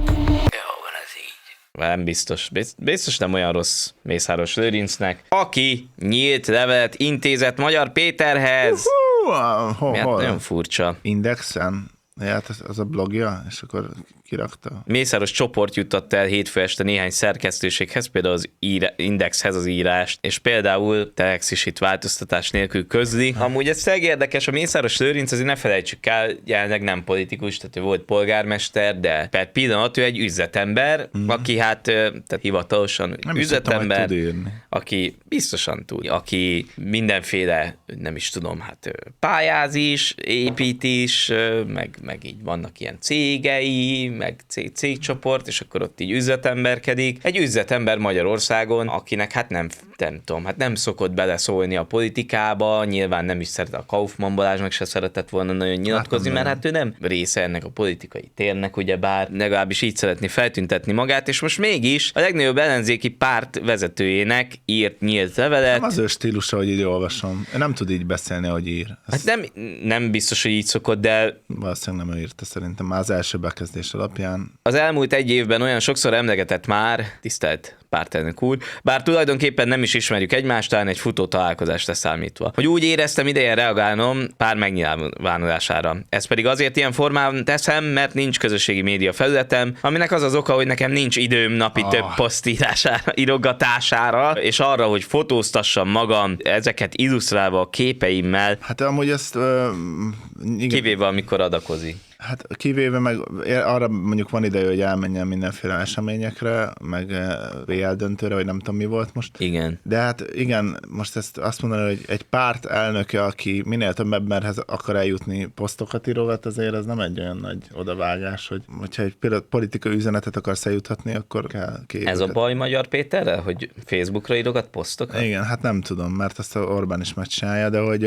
Nem biztos. Biztos nem olyan rossz Mészáros Lőrincnek, aki nyílt levelet intézett Magyar Péterhez.
Uh-huh. Hol,
hát nagyon furcsa.
Indexen? Hát az, az a blogja, és akkor kirakta.
Mészáros csoport juttatta el hétfő este néhány szerkesztőséghez, például az ír- Indexhez az írást, és például Telex is itt változtatás nélkül közli. Amúgy ez érdekes, a Mészáros Lőrinc, azért ne felejtsük el, jelenleg nem politikus, tehát ő volt polgármester, de per pillanat ő egy üzletember, mm. aki hát tehát hivatalosan nem üzletember,
tud
aki biztosan tud, aki mindenféle, nem is tudom, hát pályáz is, épít is, meg, meg így vannak ilyen cégei, meg cég, cégcsoport, és akkor ott így üzletemberkedik. Egy üzletember Magyarországon, akinek hát nem, nem tudom, hát nem szokott beleszólni a politikába, nyilván nem is szeret a Kaufmann Balázs, meg se szeretett volna nagyon nyilatkozni, hát mert hát ő nem része ennek a politikai térnek, ugyebár legalábbis így szeretné feltüntetni magát, és most mégis a legnagyobb ellenzéki párt vezetőjének írt nyílt levelet.
Nem az ő stílusa, hogy így olvasom. Nem tud így beszélni, hogy ír.
Hát nem, nem biztos, hogy így szokott, de...
Valószínűleg nem ő írta szerintem, már az első bekezdés alapján.
Az elmúlt egy évben olyan sokszor emlegetett már, tisztelt pártelnök úr, bár tulajdonképpen nem is ismerjük egymást, talán egy futó találkozást leszámítva. Hogy úgy éreztem ideje reagálnom pár megnyilvánulására. Ez pedig azért ilyen formában teszem, mert nincs közösségi média felületem, aminek az az oka, hogy nekem nincs időm napi oh. több posztírására, írogatására, és arra, hogy fotóztassam magam, ezeket illusztrálva a képeimmel.
Hát amúgy ezt... Uh,
kivéve, amikor adakozik.
Hát kivéve meg arra mondjuk van ideje, hogy elmenjen mindenféle eseményekre, meg vé el döntőre, vagy nem tudom mi volt most.
Igen.
De hát igen, most ezt azt mondani, hogy egy párt elnöke, aki minél több emberhez akar eljutni, posztokat írogat, azért ez nem egy olyan nagy odavágás, hogy hogyha egy politikai üzenetet akarsz eljuthatni, akkor kell ki.
Ez a baj Magyar Péterrel, hogy Facebookra írogat posztokat?
Igen, hát nem tudom, mert azt a Orbán is megcsinálja, de hogy...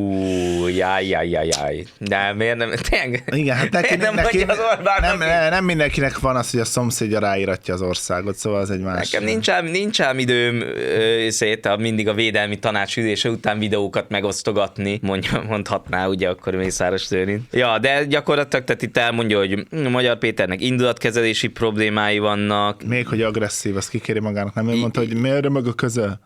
Ó, jaj, jaj, jaj, jaj. De miért nem... Tényleg,
igen, hát neki,
nem,
neki,
az
nem, nem mindenkinek van az, hogy a szomszédja ráíratja az országot, szóval az egy más.
Nekem nincs ám, nincs ám időm ö, szét, a, mindig a védelmi tanács ülése után videókat megosztogatni, mondja, mondhatná ugye akkor Mészáros Lőrinc. Ja, de gyakorlatilag tehát itt elmondja, hogy Magyar Péternek indulatkezelési problémái vannak.
Még hogy agresszív, azt kikéri magának, nem? Ő mondta, hogy miért meg a közel?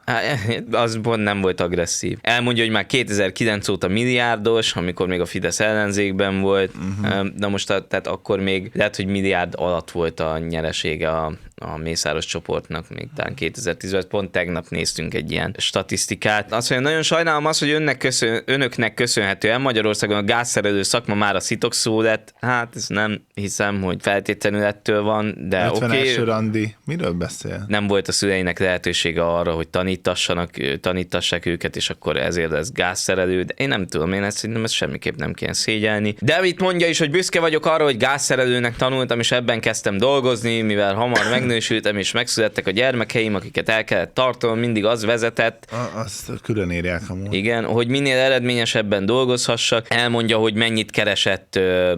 Az pont nem volt agresszív. Elmondja, hogy már kétezer-kilenc óta milliárdos, amikor még a Fidesz ellenzékben volt, uh-huh. Na most tehát akkor még lehet, hogy milliárd alatt volt a nyeresége a, a Mészáros csoportnak, még talán kétezer-tízben, pont tegnap néztünk egy ilyen statisztikát. Azt mondja, nagyon sajnálom azt, hogy önnek köszön, önöknek köszönhetően Magyarországon a gázszerelő szakma már a szitokszó lett. Hát ez nem hiszem, hogy feltétlenül ettől van, de oké.
ötvenes randi, miről beszél?
Nem volt a szüleinek lehetősége arra, hogy tanítassanak, tanítassák őket, és akkor ezért ez gázszerelő, de én nem tudom, én ezt szerintem ezt semmiképp nem kéne szégyelni. De itt mondja is, hogy büszke vagyok arra, hogy gázszerelőnek tanultam, és ebben kezdtem dolgozni, mivel hamar megnősültem, és megszülettek a gyermekeim, akiket el kellett tartanom, mindig az vezetett.
A, azt külön írják amúgy.
Igen, hogy minél eredményesebben dolgozhassak. Elmondja, hogy mennyit keresett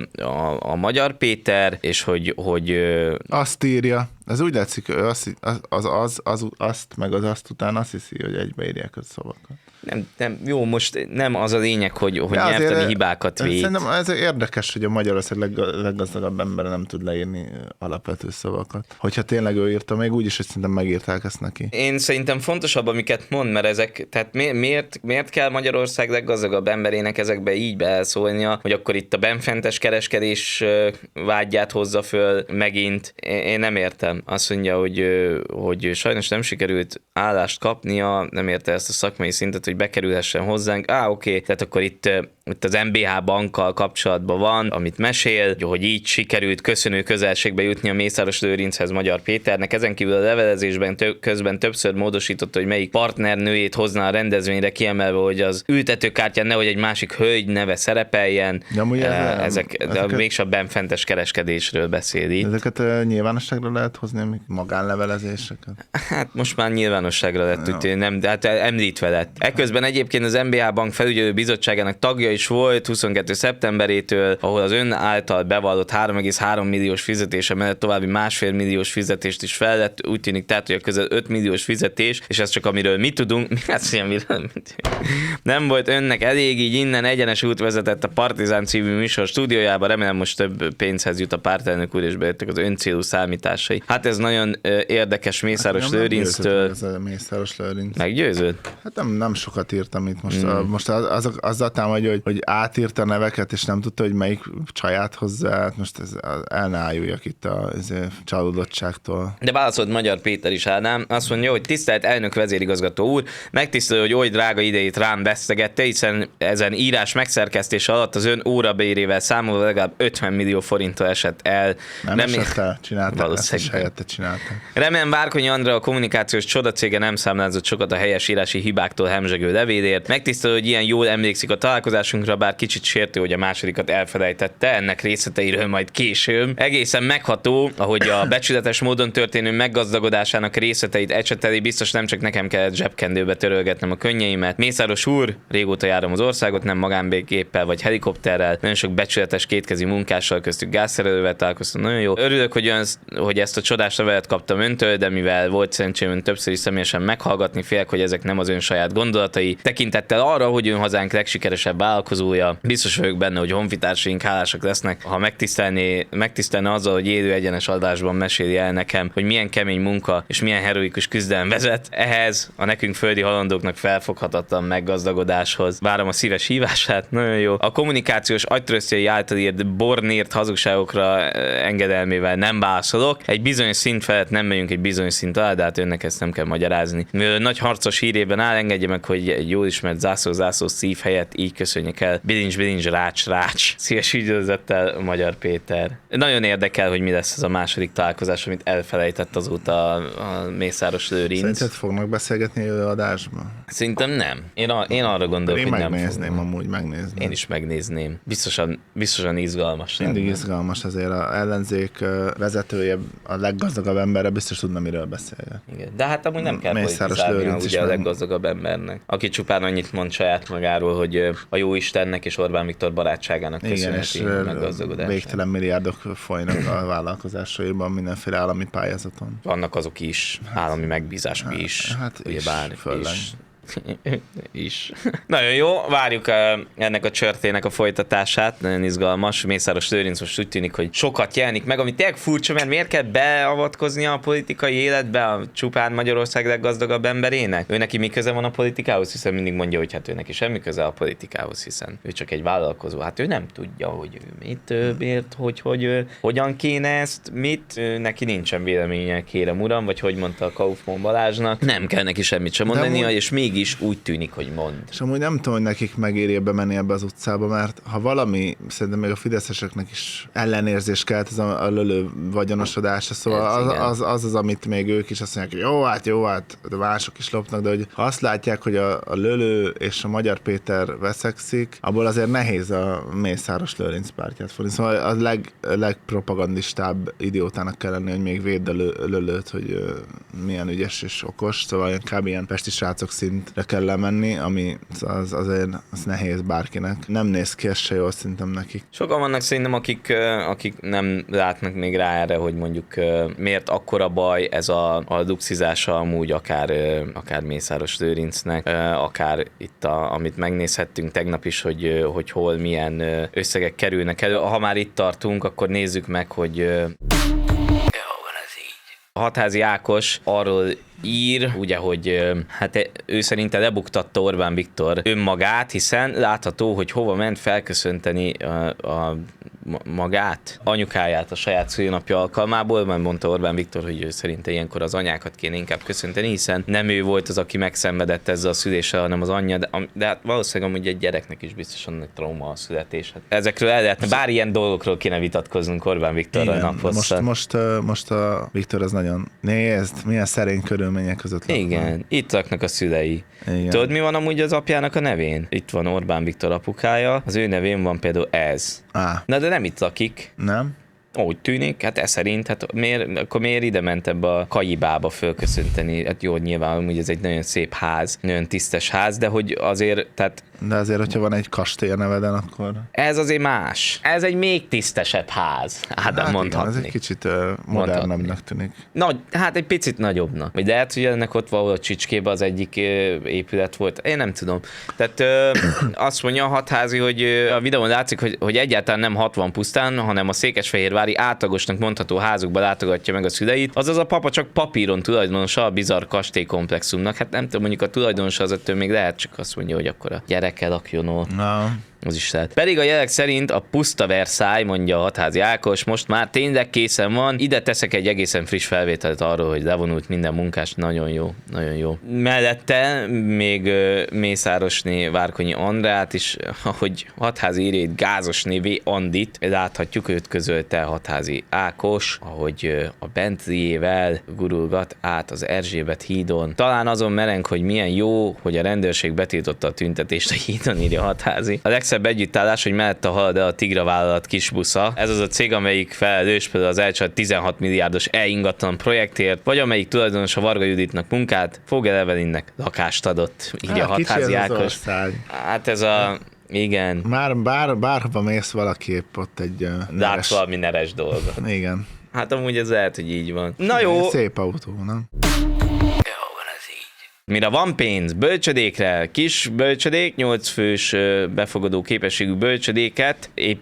a, a Magyar Péter, és hogy... hogy
azt írja. Ez úgy látszik, az, az, az, az, az, azt, meg az azt után azt hiszi, hogy egybeírják a szavakat.
Nem, nem, jó, most nem az a lényeg, hogy, hogy nyelvtani hibákat véd.
Szerintem ez érdekes, hogy a Magyarország leg, leggazdagabb ember nem tud leírni alapvető szavakat. Hogyha tényleg ő írta, még úgy is, hogy szerintem megírták ezt neki.
Én szerintem fontosabb, amiket mond, mert ezek, tehát miért, miért kell Magyarország leggazdagabb emberének ezekbe így beleszólnia, hogy akkor itt a benfentes kereskedés vágyát hozza föl megint. Én nem értem. Azt mondja, hogy, hogy sajnos nem sikerült állást kapnia, nem érte ezt a szakmai szintet, hogy bekerülhessen hozzánk. Á, oké, okay. Tehát akkor itt, itt az em bé há bankkal kapcsolatban van, amit mesél, hogy így sikerült köszönő közelségbe jutni a Mészáros Lőrinchez Magyar Péternek. Ezen kívül a levelezésben tö- közben többször módosította, hogy melyik partnernőjét hozná a rendezvényre, kiemelve, hogy az ültetőkártyán nehogy egy másik hölgy neve szerepeljen.
De amúgy
ezek, ezek, ezeket, de mégsem benfentes kereskedésről beszél itt.
Ezeket uh, nyilvánosságra lehet hozni, amik magánlevelezéseket?
Hát most már nyilvánosságra lett, úgy, nem, de hát említve lett. Ekközben egyébként az em bé há Bank felügyelő bizottságának tagja is volt huszonkettő szeptemberétől, ahol az ön által bevallott három egész három milliós fizetése mellett további másfél milliós fizetést is fellett. Úgy tűnik tehát, hogy a közel öt milliós fizetés, és ez csak amiről mi tudunk, mi hát amiről nem volt önnek elég, így innen egyenes út vezetett a Partizán című műsor stúdiójába. Remélem most több pénzhez jut a pártelnök úr, és bejöttek az öncélú számításai. Hát ez nagyon uh, érdekes Mészáros hát, Lőrinctől.
Ez a Mészáros Lőrinc.
Meggyőződ?
Hát nem, nem sokat írtam itt most. Mm. Most az, az, azzal támad, hogy, hogy átírta a neveket, és nem tudta, hogy melyik csaját hozzá. Hát most ez, el ne álljulják itt a csalódottságtól.
De válaszolt Magyar Péter is, Ádám. Azt mondja, hogy tisztelt elnök vezérigazgató úr, megtisztelő, hogy oly drága idejét rám vesztegette, hiszen ezen írás megszerkesztése alatt az ön órabérével számolva legalább ötven millió forinttal esett el.
Nem Remé... esett el, csinálták, ezt is helyette csinálták.
Remélem Várkonyi Andrea a kommunikációs csodacége nem számlázott sokat a helyes írási hibáktól hemzsegő levélért. Megtisztelő, hogy ilyen jól emlékszik a találkozásunkra, bár kicsit sértő, hogy a másodikat elfelejtette, ennek részleteiről majd később. Egészen megható, ahogy a becsületes módon történő meggazdagodásának részleteit ecseteli, biztos nem csak nekem kellett zsebkendőbe törölgetnem a könnyeimet. Mészáros úr, régóta járom az országot, nem magánbéképpel vagy helikopterrel, nagyon sok becsületes kétkezi munkással, köztük gázszerelővel találkoztam, nagyon jó. Örülök, hogy, ön, hogy ezt a csodás levelet kaptam öntől, de mivel volt szerencsém ön többször is személyesen meghallgatni, félek, hogy ezek nem az ön saját gondolatai. Tekintettel arra, hogy ön hazánk legsikeresebb vállalkozója, biztos vagyok benne, hogy honfitársaink hálásak lesznek, ha megtisztelné, megtisztelne azzal, hogy élő egyenes adásban meséli el nekem, hogy milyen kemény munka és milyen heroikus küzdelem vezet ehhez a nekünk földi halandóknak felfoghatatlan meggazdagodáshoz. Várom a szíves hívását, nagyon jó. A kommunikációs agytrösztjei által írt bornért hazugságokra engedelmével nem válaszolok. Egy bizonyos szint felett nem megyünk egy bizonyos szint alá, de hát önnek ezt nem kell magyarázni. Mivel nagy harcos hírében áll, engedje meg, hogy egy jól ismert zászló zászló szív helyett így köszönjek kell. Bilincs, bilincs, rács, rács. Szíves üdvözlettel, Magyar Péter. Nagyon érdekel, hogy mi lesz ez a második találkozás, amit elfelejtett azóta a, a Mészáros Lőrinc.
Szerinted fognak beszélgetni előadásban?
Szerintem nem. Én, a, én arra gondolok,
én
hogy nem
megnézném,
fognak.
amúgy megnézném.
Én is megnézném. Biztosan, biztosan izgalmas.
Mindig
lenne.
izgalmas azért a ellenzék vezetője, a leggazdagabb emberre biztos tudna, miről beszélni.
Igen. De hát amúgy nem kell
Mészáros
politizálnia
Lőrinc is
ugye a
meg-
leggazdagabb embernek, aki csupán annyit mond saját magáról, hogy a jó Istennek és Orbán Viktor barátságának
Igen, és
köszönheti a meggazdagodását.
végtelen milliárdok folynak a vállalkozásaiban mindenféle állami pályázaton.
Vannak azok is, állami megbízások is.
hát is,
ugyebár
főleg.
is. is. Nagyon jó, várjuk ennek a csörtének a folytatását, nagyon izgalmas. Mészáros Lőrinc most úgy tűnik, hogy sokat jelenik meg, ami tényleg furcsa, mert miért kell beavatkoznia a politikai életbe a csupán Magyarország leggazdagabb emberének? Ő neki mi köze van a politikához, hiszen mindig mondja, hogy hát ő neki semmi köze a politikához, hiszen ő csak egy vállalkozó. Hát ő nem tudja, hogy ő mit, ő, miért, hogy, hogy ő, hogyan kéne ezt, mit, ő, neki nincsen véleménye, kérem uram, vagy hogy mondta a Kaufmann Balázsnak, nem kell neki semmit sem mondania, és még is úgy tűnik, hogy mond.
És amúgy nem tudom, hogy nekik megéri bemenni ebbe az utcába, mert ha valami, szerintem még a fideszeseknek is ellenérzés kelt, ez a, a lölő vagyonosodása, szóval
Ez
az,
igen.
az, az az, amit még ők is azt mondják, hogy jó, hát jó, hát de mások is lopnak, de hogy ha azt látják, hogy a, a lölő és a Magyar Péter veszekszik, abból azért nehéz a Mészáros Lőrinc pártját fogni. Szóval a leg, legpropagandistább idiótának kell lenni, hogy még védd a lö, lölőt, hogy ö, milyen ügyes és okos, szóval inkább ilyen pesti srácok szintre kell lemenni, ami az, azért az nehéz bárkinek. Nem néz ki ez se jól szerintem nekik.
Sokan vannak szerintem, akik, akik nem látnak még rá erre, hogy mondjuk miért akkora baj ez a, a luxizása amúgy akár, akár Mészáros Lőrincnek, akár itt, a, amit megnézhettünk tegnap is, hogy, hogy hol milyen összegek kerülnek elő. Ha már itt tartunk, akkor nézzük meg, hogy Hatházi Ákos arról ír, ugye, hogy hát ő szerinte lebuktatta Orbán Viktor önmagát, hiszen látható, hogy hova ment felköszönteni a, a magát, anyukáját a saját szülinapja alkalmából, mert mondta Orbán Viktor, hogy ő szerinte ilyenkor az anyákat kéne inkább köszönteni, hiszen nem ő volt az, aki megszenvedett ezzel a szüléssel, hanem az anyja, de, de hát valószínűleg amúgy egy gyereknek is biztosan nagy trauma a születés. Hát ezekről el lehetne, bár ilyen dolgokról kéne vitatkoznunk Orbán Viktorral naposztán.
Most, most, most a Viktor az nagyon nézd, milyen szerény körülmények között laknak.
Igen, itt laknak a szülei.
Igen.
Tudod, mi van amúgy az apjának a nevén? Itt van Orbán Viktor apukája, az ő nevén van például ez.
Á,
Na de nem itt lakik.
nem?
Úgy tűnik, hát ez szerint, hát miért, akkor miért ide ment ebbe a Kajibába fölköszönteni? Hát jó, nyilván amúgy ez egy nagyon szép ház, nagyon tisztes ház, de hogy azért, tehát
De azért, hogyha van egy kastély a neveden, akkor...
ez azért más. Ez egy még tisztesebb ház. Ádám, hát mondhatni.
igen, ez egy kicsit uh, modernebbnek tűnik.
Nagy, hát egy picit nagyobbnak. Vagy lehet, hogy ennek ott valahol a Csicskében az egyik ö, épület volt. Én nem tudom. Tehát ö, azt mondja a Hatházi, hogy ö, a videón látszik, hogy, hogy egyáltalán nem hatvan pusztán, hanem a székesfehérvári átlagosnak mondható házukba látogatja meg a szüleit. Azaz a papa csak papíron tulajdonosa a bizarr kastélykomplexumnak. Hát nem tudom, mondjuk a tulajdonosa az ettől még lehet, csak azt mondja, hogy akkor a gyereke lakjon ott.
Na,
Az is lehet. Pedig a jelek szerint a puszta Versailles, mondja a Hatházi Ákos, most már tényleg készen van. Ide teszek egy egészen friss felvételt arról, hogy levonult minden munkás. Nagyon jó, nagyon jó. Mellette még uh, Mészárosné Várkonyi Andrát is, ahogy Hatházi írja itt Gázosné V. Andit, láthatjuk, őt közölte Hatházi Ákos, ahogy uh, a Bentleyével gurulgat át az Erzsébet hídon. Talán azon mereng, hogy milyen jó, hogy a rendőrség betiltotta a tüntetést a hídon, írja Hatházi. A legszebb együttállás, hogy mellette halad el a Tigra vállalat kisbusza. Ez az a cég, amelyik felelős például az elcsalt tizenhat milliárdos e-ingatlan projektért, vagy amelyik tulajdonos a Varga Juditnak munkát, Fogel Evelinnek lakást adott, írja
hát, kicsi
Hatházi
ez az
Ákos.
ország.
Hát ez a... Igen.
Már bár, bárhova mész, valaki épp ott egy uh,
Látsz
neres...
valami neres dolga.
Igen.
Hát amúgy ez lehet, hogy így van. Na jó.
Szép autó, nem?
Mire van pénz bölcsödékre, kis bölcsödék, nyolc fős ö, befogadó képességű bölcsödéket épít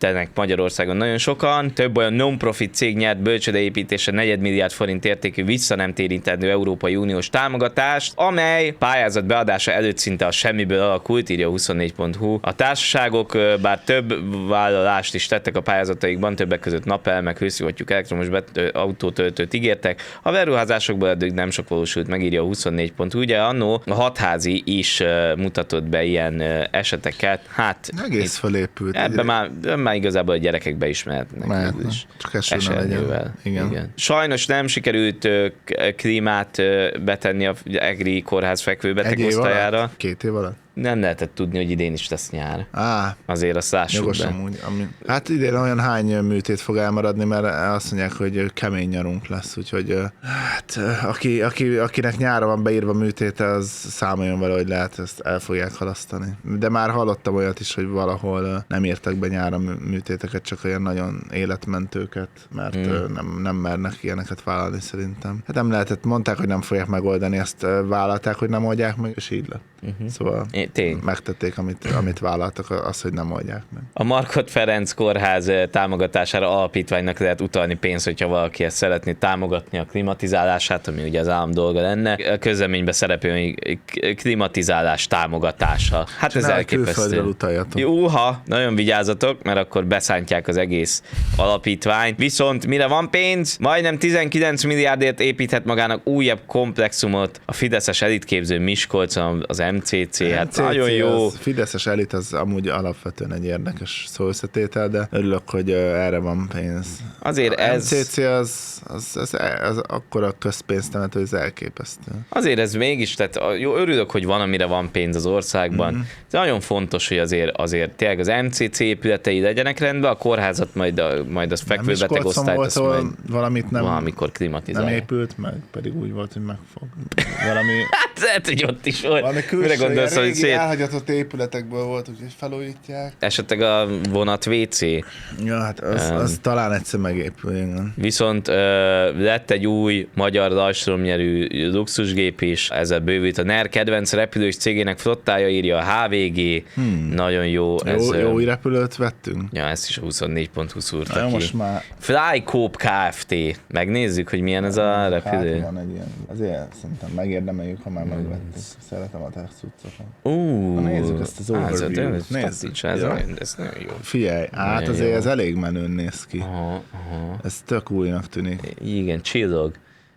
építenek Magyarországon nagyon sokan. Több olyan non-profit cég nyert bölcsődeépítésre negyedmilliárd forint értékű vissza nem térítendő Európai Uniós támogatást, amely pályázat beadása előtt szinte a semmiből alakult, írja huszonnégy pont hu. A társaságok bár több vállalást is tettek a pályázataikban, többek között napelemek, hőszivattyúk, elektromos bet- autótöltőt ígértek. A beruházásokból eddig nem sok valósult, megírja a huszonnégy pont hu. Ugye annó a hatházi is mutatott be ilyen eseteket. Hát
egész fölépült.
Ebben már, már igazából a gyerekek beismerhetnek.
Mehetne. Csak eső ne legyen. Igen.
Igen. Sajnos nem sikerült ö, klímát ö, betenni a EGRI kórház fekvőbeteg osztályára.
Két év alatt?
Nem lehetett tudni, hogy idén is lesz nyár.
Á,
azért azt lássuk
jogos
be.
amúgy, ami... Hát idén olyan hány műtét fog elmaradni, mert azt mondják, hogy kemény nyarunk lesz, úgyhogy hát, aki, aki, akinek nyára van beírva műtéte, az számoljon vele, hogy lehet, ezt el fogják halasztani. De már hallottam olyat is, hogy valahol nem írtak be nyára műtéteket, csak olyan nagyon életmentőket, mert hmm. nem, nem mernek ilyeneket vállalni szerintem. Hát nem lehetett, mondták, hogy nem fogják megoldani, ezt vállalták, hogy nem oldják meg, és így lett. Uh-huh. Szóval Tény. megtették, amit, amit vállaltak, az, hogy nem oldják meg.
A Markhot Ferenc kórház támogatására alapítványnak lehet utalni pénzt, hogyha valaki ezt szeretné támogatni a klimatizálását, ami ugye az állam dolga lenne. A közleményben szerepel, hogy klimatizálás támogatása. Hát csinálj, ez elképesztő. Jóha, nagyon vigyázzatok, mert akkor beszántják az egész alapítványt. Viszont mire van pénz, majdnem tizenkilenc milliárdért építhet magának újabb komplexumot a fideszes elitképző Miskolcon, az em cé cé. Hát
em cé cé nagyon jó. Az, fideszes elit az amúgy alapvetően egy érdekes szóösszetétel, de örülök, hogy erre van pénz.
Azért
a
ez...
em cé cé az, az, az, az akkora közpénztemető, hogy ez elképesztő.
Azért ez mégis, tehát jó, örülök, hogy van, amire van pénz az országban. Mm-hmm. De nagyon fontos, hogy azért, azért tényleg az em cé cé épületei legyenek rendben, a kórházat majd, a, majd az fekvőbeteg osztályt, azt majd
valamit nem,
valamikor klimatizálja.
Nem épült meg, pedig úgy volt, hogy meg fog. Valami...
hát lehet, hogy ott is volt.
Valami külső, gondolsz, régi szét... elhagyatott épületekből volt, úgyhogy felújítják.
Esetleg a vonat vé cé.
Ja, hát az, um, az talán egyszer megépül, igen.
Viszont uh, lett egy új magyar rajstromnyerű luxusgép is, ezzel bővült a NER kedvenc repülős cégének flottája, írja a há vé gé. Hmm. Nagyon jó.
Jó, ez, jó új repülőt vettünk.
Ja, ezt is a huszonnégy pont hu szúrta
ja,
ki.
Most már...
Flycope Kft. Megnézzük, hogy milyen ez a repülő.
Hát van egy ilyen. Azért szerintem megérdemeljük, ha már megvettük. Szeretem a tech cuccokat.
Uh,
nézzük ezt az overview-t.
Nézzük. Ez, ja. ez nagyon jó.
Figyelj, át azért jó. Ez elég menőn néz ki. Aha, aha. Ez tök újnak tűnik.
Igen, csillog.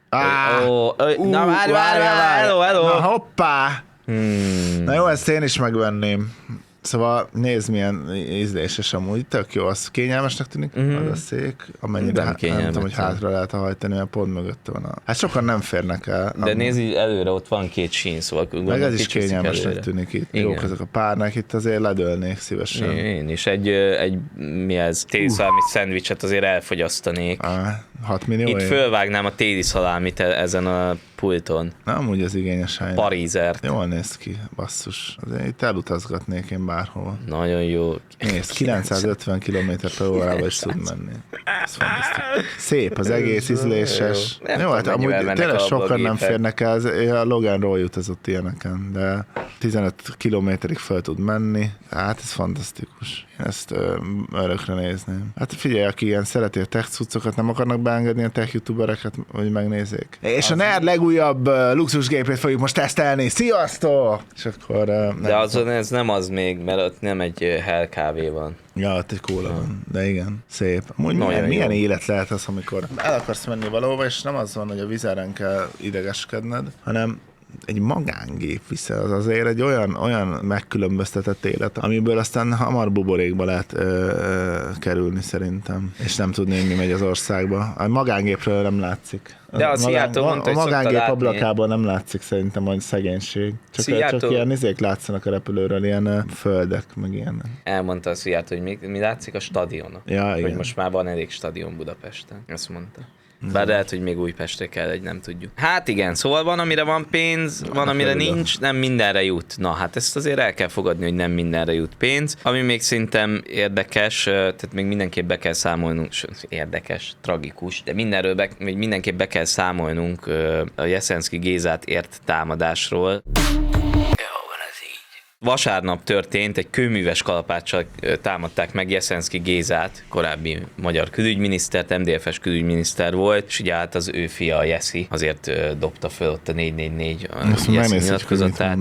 Ah, oh, oh, uh, na várj, várj, várj. Hello, hello. Na hoppá. Hmm. Na jó, ezt én is megvenném. Szóval nézd, milyen ízléses amúgy, tök jó, az kényelmesnek tűnik, mm-hmm. az a szék, amennyire nem, nem tudom, hogy hátra lehet hajtani, mert pont mögötte van a... Hát sokan nem férnek el.
De amúgy. Nézd, előre ott van két sín, szóval...
Meg ez is kényelmesnek tűnik itt. Igen. Jók ezek a párnák, itt azért ledőlnék szívesen.
Én is, egy, egy mi ez, téli szalámi uh. szendvicset azért elfogyasztanék.
Ah, hat millió
itt fölvágnám a téli szalámit ezen a pulton.
Na, amúgy az igényes hely.
Parízert.
Jól néz ki, basszus. Azért itt elutazgatnék én bárhol.
Nagyon jó.
Nézd, kilencszázötven kilométer per órával is tud menni. Ez fantasztikus. Szép, az egész ízléses. Jó, jó hát amúgy tényleg sokan nem férnek el. A Loganról utazott ilyeneken, de tizenöt kilométerig fel tud menni. Hát ez fantasztikus. Én ezt ö, örökre nézném. Hát figyelj, aki ilyen szereti a tech cuccokat, nem akarnak beengedni a tech youtubereket, hogy megnézzék. És az a NER legújabb uh, luxusgépét fogjuk most tesztelni. Sziasztok! És akkor... Uh,
de azon ez nem az még, mert ott nem egy uh, hell kávé van.
Ja, ott egy kóla van. De igen, szép. Amúgy milyen, milyen élet lehet az, amikor el akarsz menni valahova, és nem az van, hogy a vizeren kell idegeskedned, hanem egy magángép viszel, az azért egy olyan, olyan megkülönböztetett élet, amiből aztán hamar buborékba lehet ö, ö, kerülni szerintem, és nem tudni, hogy mi megy az országba. A magángépről nem látszik.
De a Seattle mondta,
a magángép ablakában nem látszik szerintem majd szegénység. Csak, Seattle... csak ilyen izék látszanak a repülőről, ilyen földek, meg ilyen.
Elmondta a Seattle, hogy mi, mi látszik a stadionon.
Ja,
hogy
igen.
Most már van elég stadion Budapesten. Ezt mondta. Bár lehet, hogy még Újpestre kell egy, nem tudjuk. Hát igen, szóval van, amire van pénz, van, amire nincs, nem mindenre jut. Na, hát ezt azért el kell fogadni, hogy nem mindenre jut pénz. Ami még szerintem érdekes, tehát még mindenképp be kell számolnunk, érdekes, tragikus, de mindenről be, még mindenképp be kell számolnunk a Jeszenszky Gézát ért támadásról. Vasárnap történt, egy kőműves kalapáccsal támadták meg Jeszenszky Gézát, korábbi magyar külügyminisztert, em dé ef es külügyminiszter volt, és ugye hát az ő fia, a Jeszi, azért dobta föl ott a négy négy négy Jeszi nyilatkozatát.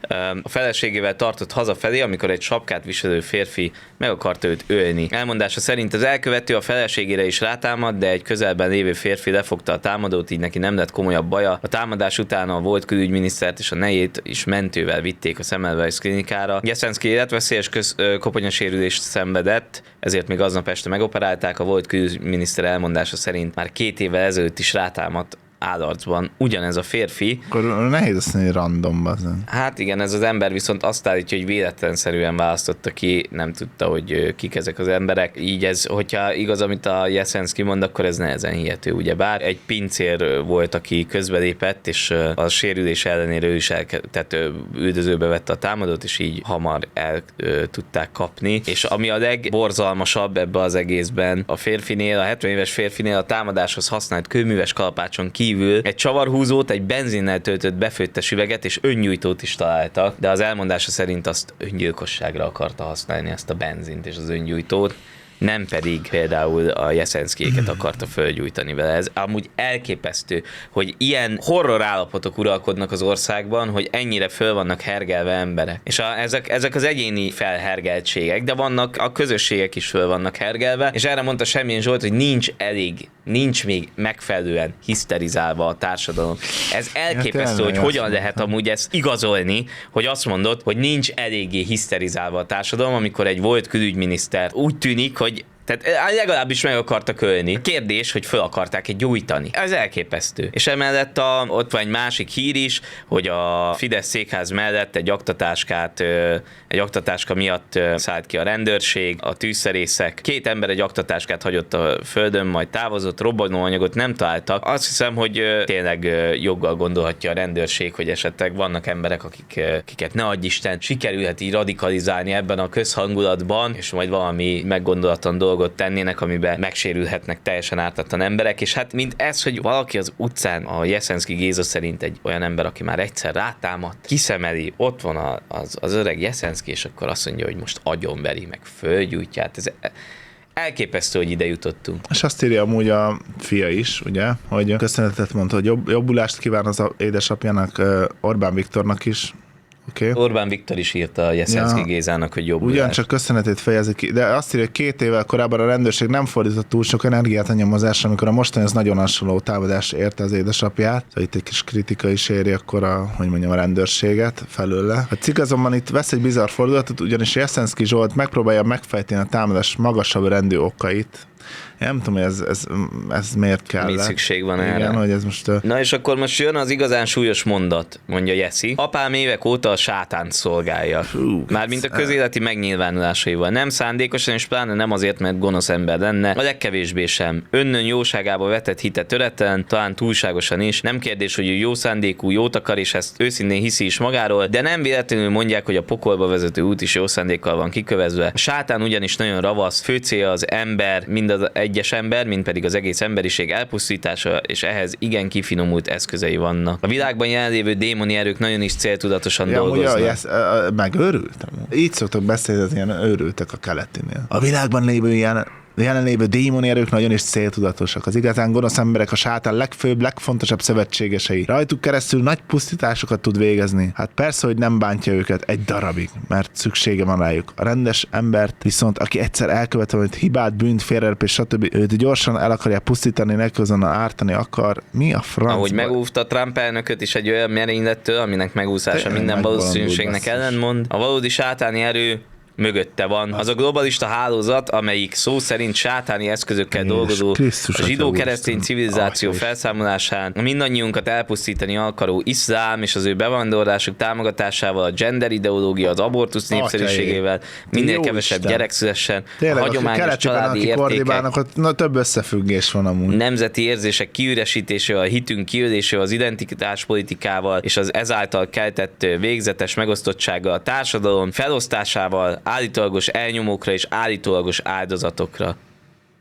A feleségével tartott hazafelé, amikor egy sapkát viselő férfi meg akarta őt ölni. Elmondása szerint az elkövető a feleségére is rátámad, de egy közelben lévő férfi lefogta a támadót, így neki nem lett komolyabb baja. A támadás után a volt külügyminisztert és a nejét is mentővel vitték a Semmelweis klinikára. Jeszenszky életveszélyes köz, koponyasérülést szenvedett, ezért még aznap este megoperálták. A volt külügyminiszter elmondása szerint már két évvel ezelőtt is rátámadt állarcban ugyanez a férfi.
Akkor nehéz azt mondani, hogy random bazen.
Hát igen, ez az ember viszont azt állítja, hogy véletlenszerűen választotta ki, nem tudta, hogy kik ezek az emberek. Így ez, hogyha igaz, amit a Jeszenszky mond, akkor ez nehezen hihető, ugyebár. Egy pincér volt, aki közbelépett, és a sérülés ellenére ő is el, tehát üldözőbe vette a támadót, és így hamar el tudták kapni. És ami a legborzalmasabb ebbe az egészben, a férfinél, a hetven éves férfinél a támadáshoz használt kőműves kalapácson kívül egy csavarhúzót, egy benzinnel töltött befőttes üveget és öngyújtót is találtak, de az elmondása szerint azt öngyilkosságra akarta használni, ezt a benzint és az öngyújtót, nem pedig például a Jeszenszkyéket akarta fölgyújtani vele. Ez amúgy elképesztő, hogy ilyen horror állapotok uralkodnak az országban, hogy ennyire föl vannak hergelve emberek. És a, ezek, ezek az egyéni felhergeltségek, de vannak, a közösségek is föl vannak hergelve, és erre mondta Semjén Zsolt, hogy nincs elég, nincs még megfelelően hiszterizálva a társadalom. Ez elképesztő, hogy hogyan lehet amúgy ezt igazolni, hogy azt mondod, hogy nincs eléggé hiszterizálva a társadalom, amikor egy volt külügyminiszter úgy tűnik, hogy tehát legalábbis meg akartak ölni. Kérdés, hogy föl akarták-e gyújtani. Ez elképesztő. És emellett a, ott van egy másik hír is, hogy a Fidesz székház mellett egy aktatáskát, egy aktatáska miatt szállt ki a rendőrség, a tűzszerészek. Két ember egy aktatáskát hagyott a földön, majd távozott, robbanóanyagot nem találtak. Azt hiszem, hogy tényleg joggal gondolhatja a rendőrség, hogy esetleg vannak emberek, akik, akiket ne adj Isten, sikerülhet így radikalizálni ebben a közhangulatban, és majd valami meggondolatlan dolgot tennének, amiben megsérülhetnek teljesen ártatlan emberek, és hát mint ez, hogy valaki az utcán, a Jeszenszky Géza szerint egy olyan ember, aki már egyszer rátámadt, kiszemeli, ott van a, az, az öreg Jeszenszky, és akkor azt mondja, hogy most agyonveri, meg földgyújtja. Ez elképesztő, hogy ide jutottunk.
És azt írja amúgy a fia is, ugye, hogy köszönetet mondta, hogy jobb, jobbulást kíván az édesapjának, Orbán Viktornak is. Okay.
Orbán Viktor is írta a Jeszenszky ja, Gézának, hogy jobb.
Ugyancsak köszönetét fejezi ki, de azt írja, hogy két évvel korábban a rendőrség nem fordított túl sok energiát a nyomozásra, amikor a mostani az nagyon hasonló támadás érte az édesapját. Szóval itt egy kis kritika is éri akkor a, hogy mondjam, a rendőrséget felőle. A cikk azonban itt vesz egy bizarr fordulatot, ugyanis Jeszenszky Zsolt megpróbálja megfejteni a támadás magasabb rendű okait. Én nem tudom, hogy ez, ez, ez miért kell.
Mi szükség van
igen,
erre.
Hogy ez most, uh...
Na és akkor most jön az igazán súlyos mondat, mondja Jeszi. Apám évek óta a sátánt szolgálja. Hú, mármint a közéleti megnyilvánulásaival. Nem szándékosan, és pláne nem azért, mert gonosz ember lenne. A legkevésbé sem. Önnön jóságába vetett hite töretlen, talán túlságosan is. Nem kérdés, hogy ő jó szándékú, jót akar, és ezt őszintén hiszi is magáról, de nem véletlenül mondják, hogy a pokolba vezető út is jó szándékkal van kikövezve. A sátán ugyanis nagyon ravasz, fő célja az ember, mind az egyes ember, mint pedig az egész emberiség elpusztítása, és ehhez igen kifinomult eszközei vannak. A világban jelenlévő démoni erők nagyon is céltudatosan ja, dolgoznak.
Ja, yes, uh, megőrültem. Így szoktak beszélni, az ilyen őrültek a keletinél. A világban lévő ilyen jelenlévő démoni erők nagyon is céltudatosak. Az igazán gonosz emberek a sátán legfőbb, legfontosabb szövetségesei. Rajtuk keresztül nagy pusztításokat tud végezni. Hát persze, hogy nem bántja őket egy darabig, mert szüksége van rájuk. A rendes embert viszont, aki egyszer elkövet valamit hibát, bűnt, félrelépés, stb. Őt gyorsan el akarják pusztítani, neki azonnal ártani akar. Mi a francba?
Ahogy megúvta Trump elnököt is egy olyan merénylettől, aminek megúszása Te, minden valószínűségnek ellentmond. A valódi sátáni erő mögötte van. Az a globalista hálózat, amelyik szó szerint sátáni eszközökkel dolgozó a zsidó-keresztény civilizáció felszámolásán, a mindannyiunkat elpusztítani akaró iszlám és az ő bevándorlásuk támogatásával, a gender ideológia, az abortusz népszerűségével, minél kevesebb gyerek szülessen, a hagyományos családi értékek,
na, több összefüggés van amúgy.
Nemzeti érzések kiüresítésével, a hitünk kiölésével, az identitáspolitikával és az ezáltal keltett végzetes megosztottsággal, a társadalom felosztásával, állítólagos elnyomókra és állítólagos áldozatokra.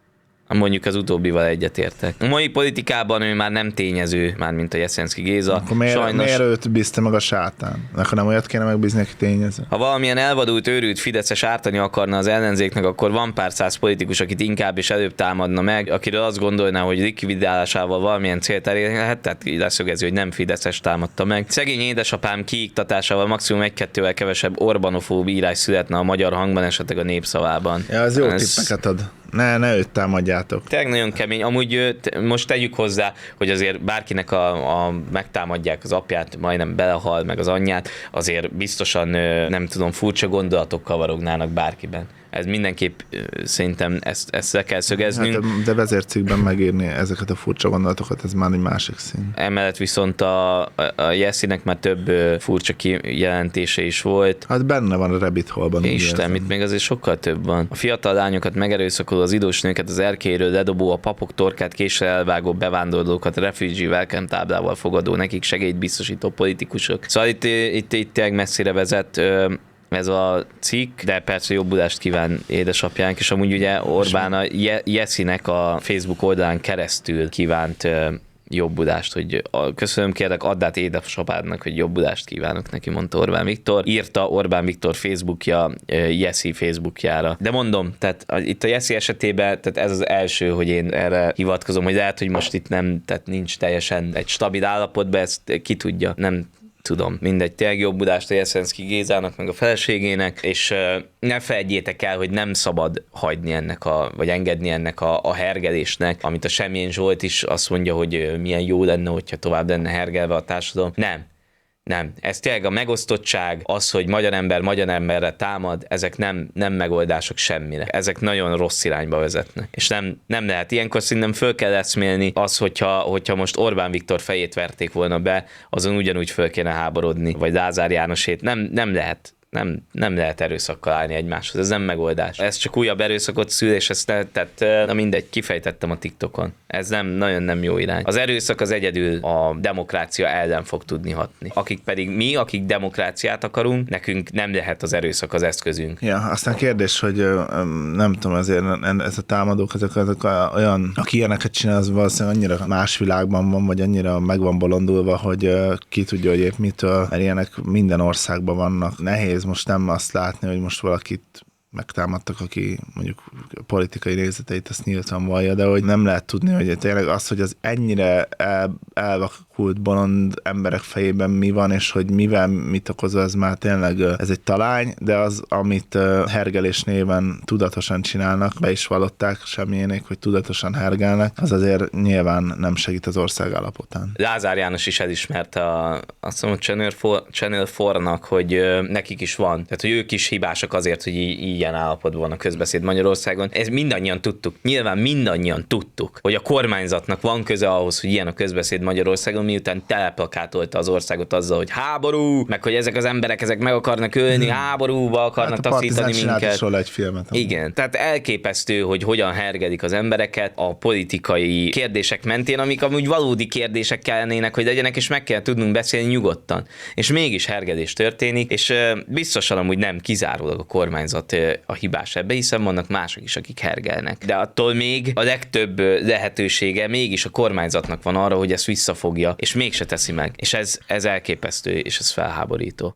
Mondjuk az utóbbival egyetértek. A mai politikában ő már nem tényező, már mint a Jeszenszky Géza.
Akkor miért,
Sajnos,
miért őt bízta meg a sátán? Akkor nem olyat kéne megbízni, aki tényező?
ha valamilyen elvadult, őrült fideszes ártani akarna az ellenzéknek, akkor van pár száz politikus, akit inkább és előbb támadna meg, akiről azt gondolná, hogy likvidálásával valamilyen célt elérhet, tehát leszögezi, hogy nem fideszes támadta meg. Szegény édesapám kiiktatásával maximum egy-kettővel kevesebb orbanofób írás születne a Magyar Hangban, esetleg a Népszavában.
Ja, az jó
Ez-
tippeket ad. Ne, ne őt támadjátok.
Tényleg nagyon kemény. Amúgy ö, t- most tegyük hozzá, hogy azért bárkinek a, a megtámadják az apját, majdnem belehal, meg az anyját, azért biztosan ö, nem tudom, furcsa gondolatok kavarognának bárkiben. Ez mindenképp ö, szerintem ezt, ezt le kell szögeznünk.
Hát, de vezércikkben megírni ezeket a furcsa gondolatokat, ez már egy másik szín.
Emellett viszont a, a, a Jessinek már több ö, furcsa kijelentése is volt.
Hát benne van a rabbit hole-ban. úgy
Isten,
érzem.
itt még azért sokkal több van. A fiatal lányokat megerőszakoló, az idős nőket az erkélyről ledobó, a papok torkát késsel elvágó, bevándorlókat refugee welcome táblával fogadó, nekik segélyt biztosító politikusok. Szóval itt, itt, itt tényleg messzire vezet ö, ez a cikk, de persze jobbulást kíván édesapjánk, és amúgy ugye Orbán a Je- Jessinek a Facebook oldalán keresztül kívánt ö, jobbulást, hogy a, köszönöm, kérlek, add át édesapádnak, hogy jobbulást kívánok neki, mondta Orbán Viktor. Írta Orbán Viktor Facebookja Jeszi Facebookjára. De mondom, tehát a, itt a Jeszi esetében, tehát ez az első, hogy én erre hivatkozom, hogy lehet, hogy most itt nem, tehát nincs teljesen egy stabil állapotban, ezt ki tudja, nem tudom, mindegy, tényleg jobbulást a Jeszenszky Gézának, meg a feleségének, és uh, ne felejtjétek el, hogy nem szabad hagyni ennek a, vagy engedni ennek a, a hergelésnek, amit a Semjén Zsolt is azt mondja, hogy uh, milyen jó lenne, hogyha tovább lenne hergelve a társadalom. Nem. Nem. Ez tényleg a megosztottság, az, hogy magyar ember magyar emberre támad, ezek nem, nem megoldások semmire. Ezek nagyon rossz irányba vezetnek. És nem, nem lehet. Ilyenkor szerintem föl kell eszmélni az, hogyha, hogyha most Orbán Viktor fejét verték volna be, azon ugyanúgy föl kéne háborodni, vagy Lázár Jánosét. Nem, nem lehet. Nem, nem lehet erőszakkal állni egymáshoz, ez nem megoldás. Ez csak újabb erőszakot szül, és ezt ne, tehát, na mindegy, kifejtettem a TikTokon. Ez nem, nagyon nem jó irány. Az erőszak az egyedül a demokrácia ellen fog tudni hatni. Akik pedig mi, akik demokráciát akarunk, nekünk nem lehet az erőszak az eszközünk.
Ja, aztán kérdés, hogy nem tudom, azért ez a támadók, ezek, ezek olyan, aki ilyeneket csinál, az valószínűleg annyira más világban van, vagy annyira meg van bolondulva, hogy ki tudja, hogy épp mitől, mert ilyenek minden országban vannak. Nehéz most nem azt látni, hogy most valakit megtámadtak, aki mondjuk politikai nézeteit azt nyíltan vallja, de hogy nem lehet tudni, hogy tényleg az, hogy az ennyire el, elvakult bolond emberek fejében mi van, és hogy mivel mit okoz, az már tényleg ez egy talány, de az, amit hergelés néven tudatosan csinálnak, be is vallották Semjénék, hogy tudatosan hergelnek, az azért nyilván nem segít az ország állapotán.
Lázár János is elismerte a, azt mondom, Channel négynek, hogy nekik is van. Tehát, hogy ők is hibásak azért, hogy így ilyen állapotban van a közbeszéd Magyarországon. Ez mindannyian tudtuk. Nyilván mindannyian tudtuk, hogy a kormányzatnak van köze ahhoz, hogy ilyen a közbeszéd Magyarországon, miután teleplakátolta az országot azzal, hogy háború, meg hogy ezek az emberek ezek meg akarnak ölni, hmm. háborúba akarnak
hát
taszítani minket.
Is egy filmet.
Igen, tehát elképesztő, hogy hogyan hergedik az embereket a politikai kérdések mentén, amik amúgy valódi kérdések kellenének, hogy legyenek, és meg kell tudnunk beszélni nyugodtan. És mégis hergelés történik, és biztosan amúgy nem kizárólag a kormányzat a hibás ebbe, hiszen vannak mások is, akik hergelnek. De attól még a legtöbb lehetősége mégis a kormányzatnak van arra, hogy ezt visszafogja, és mégse teszi meg. És ez, ez elképesztő, és ez felháborító.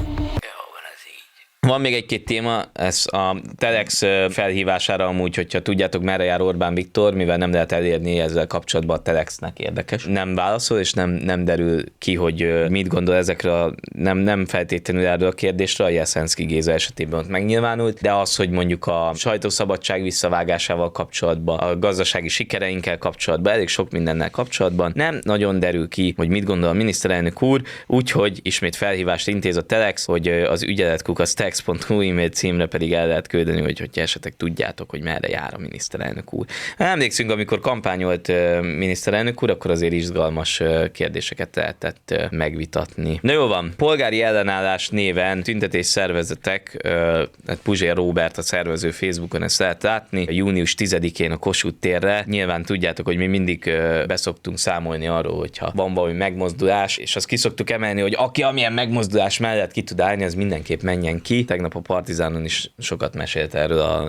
Van még egy-két téma, ez a Telex felhívására amúgy, hogyha tudjátok, merre jár Orbán Viktor, mivel nem lehet elérni ezzel kapcsolatban a Telexnek érdekes. Nem válaszol, és nem, nem derül ki, hogy mit gondol ezekről, nem, nem feltétlenül erről a kérdésről, a Jeszenszky Géza esetében ott megnyilvánult, de az, hogy mondjuk a sajtószabadság visszavágásával kapcsolatban, a gazdasági sikereinkkel kapcsolatban, elég sok mindennel kapcsolatban nem nagyon derül ki, hogy mit gondol a miniszterelnök úr, úgyhogy ismét felhívást intéz a Telex, hogy az ügyeletkuk telex pont hu e-mail címre pedig el lehet küldeni, hogy hogyha esetleg tudjátok, hogy merre jár a miniszterelnök úr. Emlékszünk, amikor kampányolt uh, miniszterelnök úr, akkor azért izgalmas uh, kérdéseket lehetett uh, megvitatni. Na jó van, polgári ellenállás néven tüntetés szervezetek, uh, Puzsér Róbert a szervező Facebookon ezt lehet látni, június tizedikén a Kossuth térre. Nyilván tudjátok, hogy mi mindig uh, beszoktunk számolni arról, hogyha van valami megmozdulás, és azt ki szoktuk emelni, hogy aki amilyen megmozdulás mellett ki tud állni, az mindenképp menjen ki. Tegnap a Partizánon is sokat mesélt erről a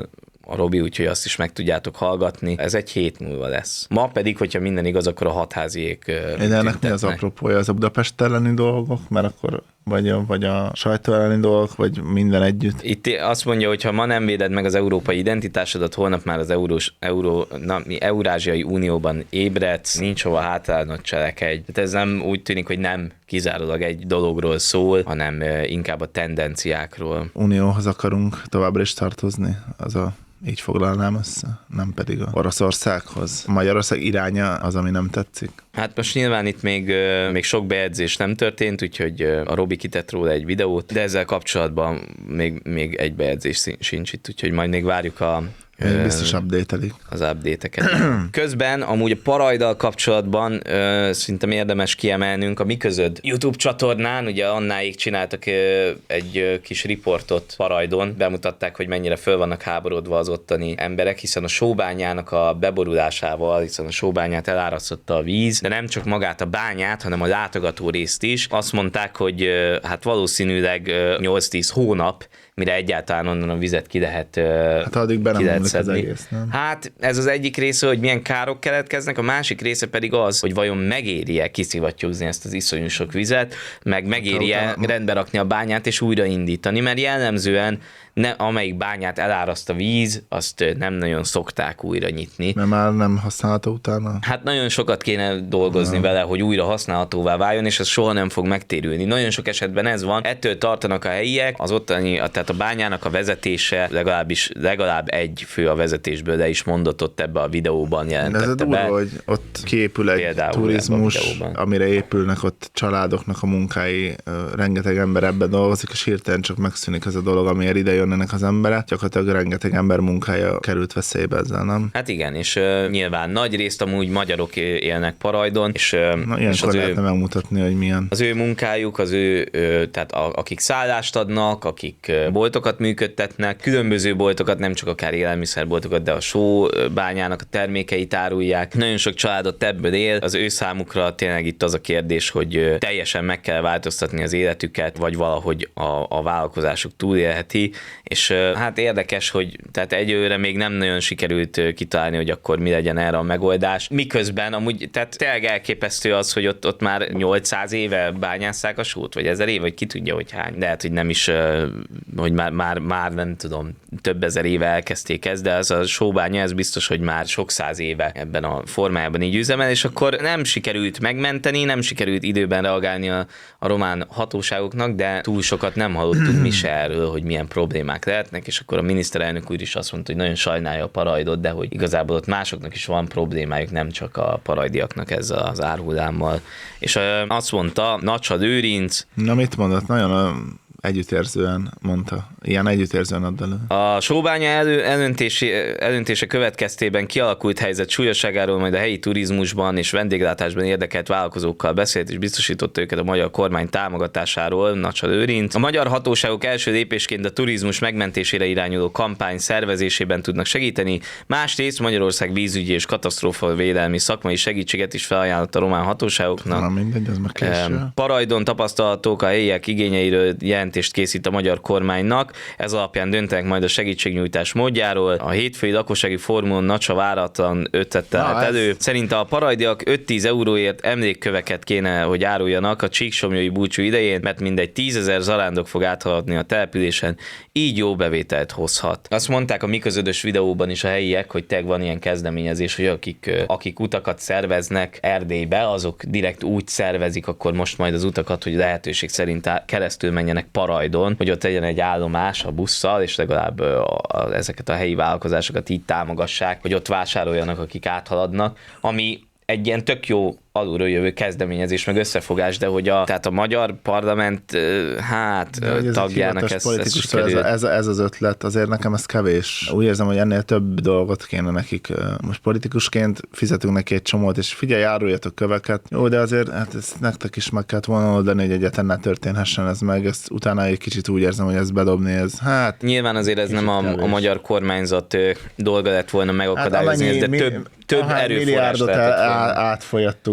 a Robi, úgyhogy azt is meg tudjátok hallgatni. Ez egy hét múlva lesz. Ma pedig, hogyha minden igaz, akkor a hatháziék
de ennek mi az apropója? Az a Budapest elleni dolgok? Mert akkor vagy a, vagy a sajtó elleni dolgok, vagy minden együtt?
Itt azt mondja, hogy ha ma nem véded meg az európai identitásodat, holnap már az eurós, euró, na, mi Eurázsiai Unióban ébredsz, nincs hova hátrálnod, cselekedj. Tehát ez nem úgy tűnik, hogy nem kizárólag egy dologról szól, hanem inkább a tendenciákról.
Unióhoz akarunk továbbra is tartozni, az a így foglalnám össze, nem pedig a Oroszországhoz. A Magyarország iránya az, ami nem tetszik.
Hát most nyilván itt még, még sok bejegyzés nem történt, úgyhogy a Robi kitett róla egy videót, de ezzel kapcsolatban még, még egy bejegyzés sincs itt, úgyhogy majd még várjuk a
Még biztos update-elik.
Az update-eket. Közben amúgy a Parajddal kapcsolatban ö, szerintem érdemes kiemelnünk a Mi Közöd YouTube csatornán, ugye Annáik csináltak ö, egy ö, kis riportot Parajdon, bemutatták, hogy mennyire föl vannak háborodva az ottani emberek, hiszen a sóbányának a beborulásával, hiszen a sóbányát elárasztotta a víz, de nem csak magát a bányát, hanem a látogató részt is. Azt mondták, hogy ö, hát valószínűleg ö, nyolc-tíz hónap, mire egyáltalán onnan a vizet ki lehet
Hát addig be nem
lehet
az egész, nem?
Hát ez az egyik része, hogy milyen károk keletkeznek, a másik része pedig az, hogy vajon megéri-e kiszivattyúzni ezt az iszonyú sok vizet, meg megéri-e
utána...
rendbe rakni a bányát és újraindítani, mert jellemzően ne, amelyik bányát eláraszt a víz, azt nem nagyon szokták újra nyitni.
Mert már nem használható utána?
Hát nagyon sokat kéne dolgozni nem. vele, hogy újra használhatóvá váljon, és ez soha nem fog megtérülni. Nagyon sok esetben ez van, ettől tartanak a helyiek, az ottani, tehát a bányának a vezetése, legalábbis legalább egy fő a vezetésből, de is mondott ott ebbe a videóban, jelentette
ez a durva,
be.
hogy ott kiépül egy
Például
turizmus, amire épülnek ott családoknak a munkái, rengeteg ember ebben dolgozik, és hirtelen csak megszűnik ez a dolog, amiért ide jönnek az emberek, gyakorlatilag rengeteg ember munkája került veszélybe ezzel, nem?
Hát igen, és uh, nyilván nagy részt amúgy magyarok élnek Parajdon, és, uh,
Na,
és az
lehetne
ő,
megmutatni, hogy milyen.
Az ő munkájuk, az ő, uh, tehát a, akik szállást adnak, akik uh, boltokat működtetnek, különböző boltokat, nem csak akár élelmiszerboltokat, de a sóbányának a termékeit árulják. Nagyon sok családot ebből él, az ő számukra tényleg itt az a kérdés, hogy uh, teljesen meg kell változtatni az életüket, vagy valahogy a, a vállalkozásuk túlélheti, és hát érdekes, hogy tehát egyőre még nem nagyon sikerült kitalálni, hogy akkor mi legyen erre a megoldás. Miközben amúgy, tehát tényleg elképesztő az, hogy ott, ott már nyolcszáz éve bányásszák a sót, vagy ezer év, vagy ki tudja, hogy hány. De hát, hogy nem is, hogy már, már, már nem tudom, több ezer éve elkezdték ezt, de az a sóbánya, ez biztos, hogy már sok száz éve ebben a formájában így üzemel, és akkor nem sikerült megmenteni, nem sikerült időben reagálni a, a román hatóságoknak, de túl sokat nem hallottunk mi se erről, hogy milyen problémák lehetnek, és akkor a miniszterelnök úr is azt mondta, hogy nagyon sajnálja a Parajdot, de hogy igazából ott másoknak is van problémájuk, nem csak a parajdiaknak ezzel az árhullámmal. És azt mondta Nacsa Lőrinc.
Na mit mondott? Nagyon együttérzően mondta. Ilyen együttérzően add elő.
A sóbánya elő, elöntése következtében kialakult helyzet súlyosságáról majd a helyi turizmusban és vendéglátásban érdekelt vállalkozókkal beszélt, és biztosította őket a magyar kormány támogatásáról, Nacsa Lőrinc. A magyar hatóságok első lépésként a turizmus megmentésére irányuló kampány szervezésében tudnak segíteni. Másrészt Magyarország vízügyi és katasztrófavédelmi szakmai segítséget is felajánlott a román hatóságoknak.
Na mindegy, ez meg késő.
Parajdon tapasztalatok a helyiek igényeiről jelentést készít a magyar kormánynak. Ez alapján döntenek majd a segítségnyújtás módjáról. A hétfői lakossági fórumon Nacsa váratlan ötlettel állt elő. Szerinte a parajdiak öt-tíz euróért emlékköveket kéne, hogy áruljanak a csíksomlyai búcsú idején, mert mindegy tízezer zarándok fog áthaladni a településen, így jó bevételt hozhat. Azt mondták a Mi Közödös videóban is a helyiek, hogy tényleg van ilyen kezdeményezés, hogy akik, akik utakat szerveznek Erdélybe, azok direkt úgy szervezik akkor most majd az utakat, hogy lehetőség szerint keresztül menjenek Parajdon, hogy ott legyen egy állomás a busszal, és legalább a, a, ezeket a helyi vállalkozásokat így támogassák, hogy ott vásároljanak, akik áthaladnak, ami egy ilyen tök jó alulról jövő kezdeményezés, meg összefogás, de hogy a, tehát a magyar parlament hát tagjának ez, ez
ez, ez, ez az ötlet, azért nekem ez kevés. Úgy érzem, hogy ennél több dolgot kéne nekik. Most politikusként fizetünk neki egy csomót, és figyelj, áruljatok köveket. Jó, de azért hát ezt nektek is meg kellett volna oldani, hogy egyáltalán ne történhessen ez meg. Ezt utána egy kicsit úgy érzem, hogy ezt bedobni, ez hát...
Nyilván azért ez nem a, a magyar kormányzat dolga lett volna megakadályozni, hát, ez, de
mi,
több, több erőforrás
milliárdot átfolyattunk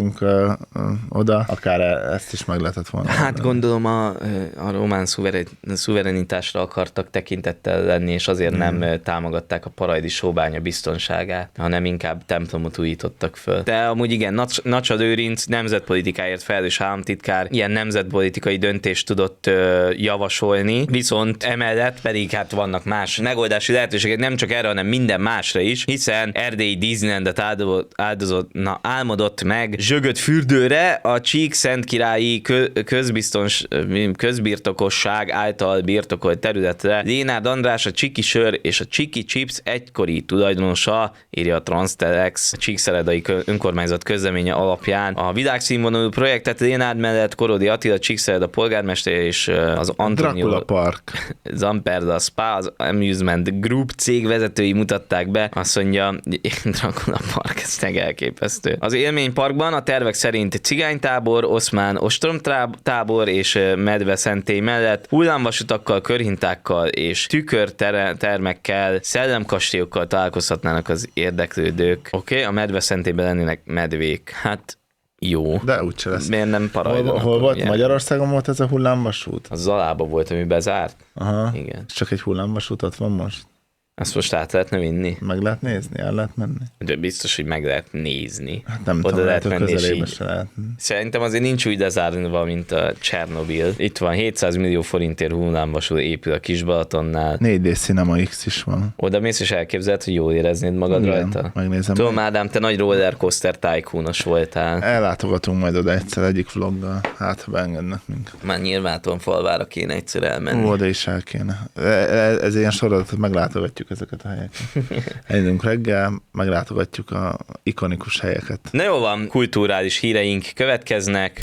jutottunk ö, ö, oda, akár ezt is meg lehetett volna.
Hát gondolom a, a román szuveren, szuverenitásra akartak tekintettel lenni, és azért mm. nem támogatták a paraidi sóbánya biztonságát, hanem inkább templomot újítottak föl. De amúgy igen, Nacs, Nacsa Lőrinc nemzetpolitikáért felelős államtitkár ilyen nemzetpolitikai döntést tudott ö, javasolni, viszont emellett pedig hát vannak más megoldási lehetőségek, nem csak erre, hanem minden másra is, hiszen erdélyi Disneylandet áldozott, áldozott, na, álmodott meg zsögött fürdőre a Csík-Szentkirályi közbiztons, közbirtokosság által birtokolt területre. Lénárd András, a Csiki Sör és a Csiki Chips egykori tulajdonosa, írja a Transtelex, a Csíkszeredai önkormányzat közleménye alapján. A világszínvonalú projektet Lénárd mellett Korodi Attila, Csíkszereda polgármester és az Antonio
Dracula Park.
Zamperda Spa, az Amusement Group cég vezetői mutatták be. Azt mondja, Dracula Park, ez elképesztő. Az élményparkban a tervek szerint cigánytábor, oszmán ostromtábor és medveszentély mellett hullámvasutakkal, körhintákkal és tükörtermekkel, szellemkastélyokkal találkozhatnának az érdeklődők. Oké, okay, a medveszentélyben lennének medvék. Hát jó.
De úgyse lesz.
Miért nem parajdanak?
Hol, hol volt?
Ilyen?
Magyarországon volt ez a hullámvasút?
A Zalába volt, ami bezárt.
Aha.
Igen.
Csak egy hullámvasút ott van most?
Ezt most át lehetne vinni?
Meg lehet nézni, el lehet menni.
De biztos, hogy meg lehet nézni.
Hát nem
Oda
tudom,
lehet
lehet,
menni, és
közelébe
így.
se lehet.
Szerintem azért nincs úgy lezárva, mint a Csernobil. Itt van hétszáz millió forintért hullámvasút épül a Kisbalatonnál.
négy dé Cinema X is van.
Oda mész és elképzeled, hogy jól éreznéd magad
Igen,
rajta?
megnézem.
Tudom,
meg.
Ádám, te nagy rollercoaster tycoonos voltál.
Ellátogatunk majd oda egyszer egyik vloggal, hát ha beengednek minket.
Már nyilvánvalóan Falvára kéne egyszer elmenni.
Oda is el kéne. Ez, ez ilyen sorozatot, meglátogatjuk ezeket a helyeket. Elindulunk reggel, meglátogatjuk a ikonikus helyeket.
Na jó van, kulturális híreink következnek.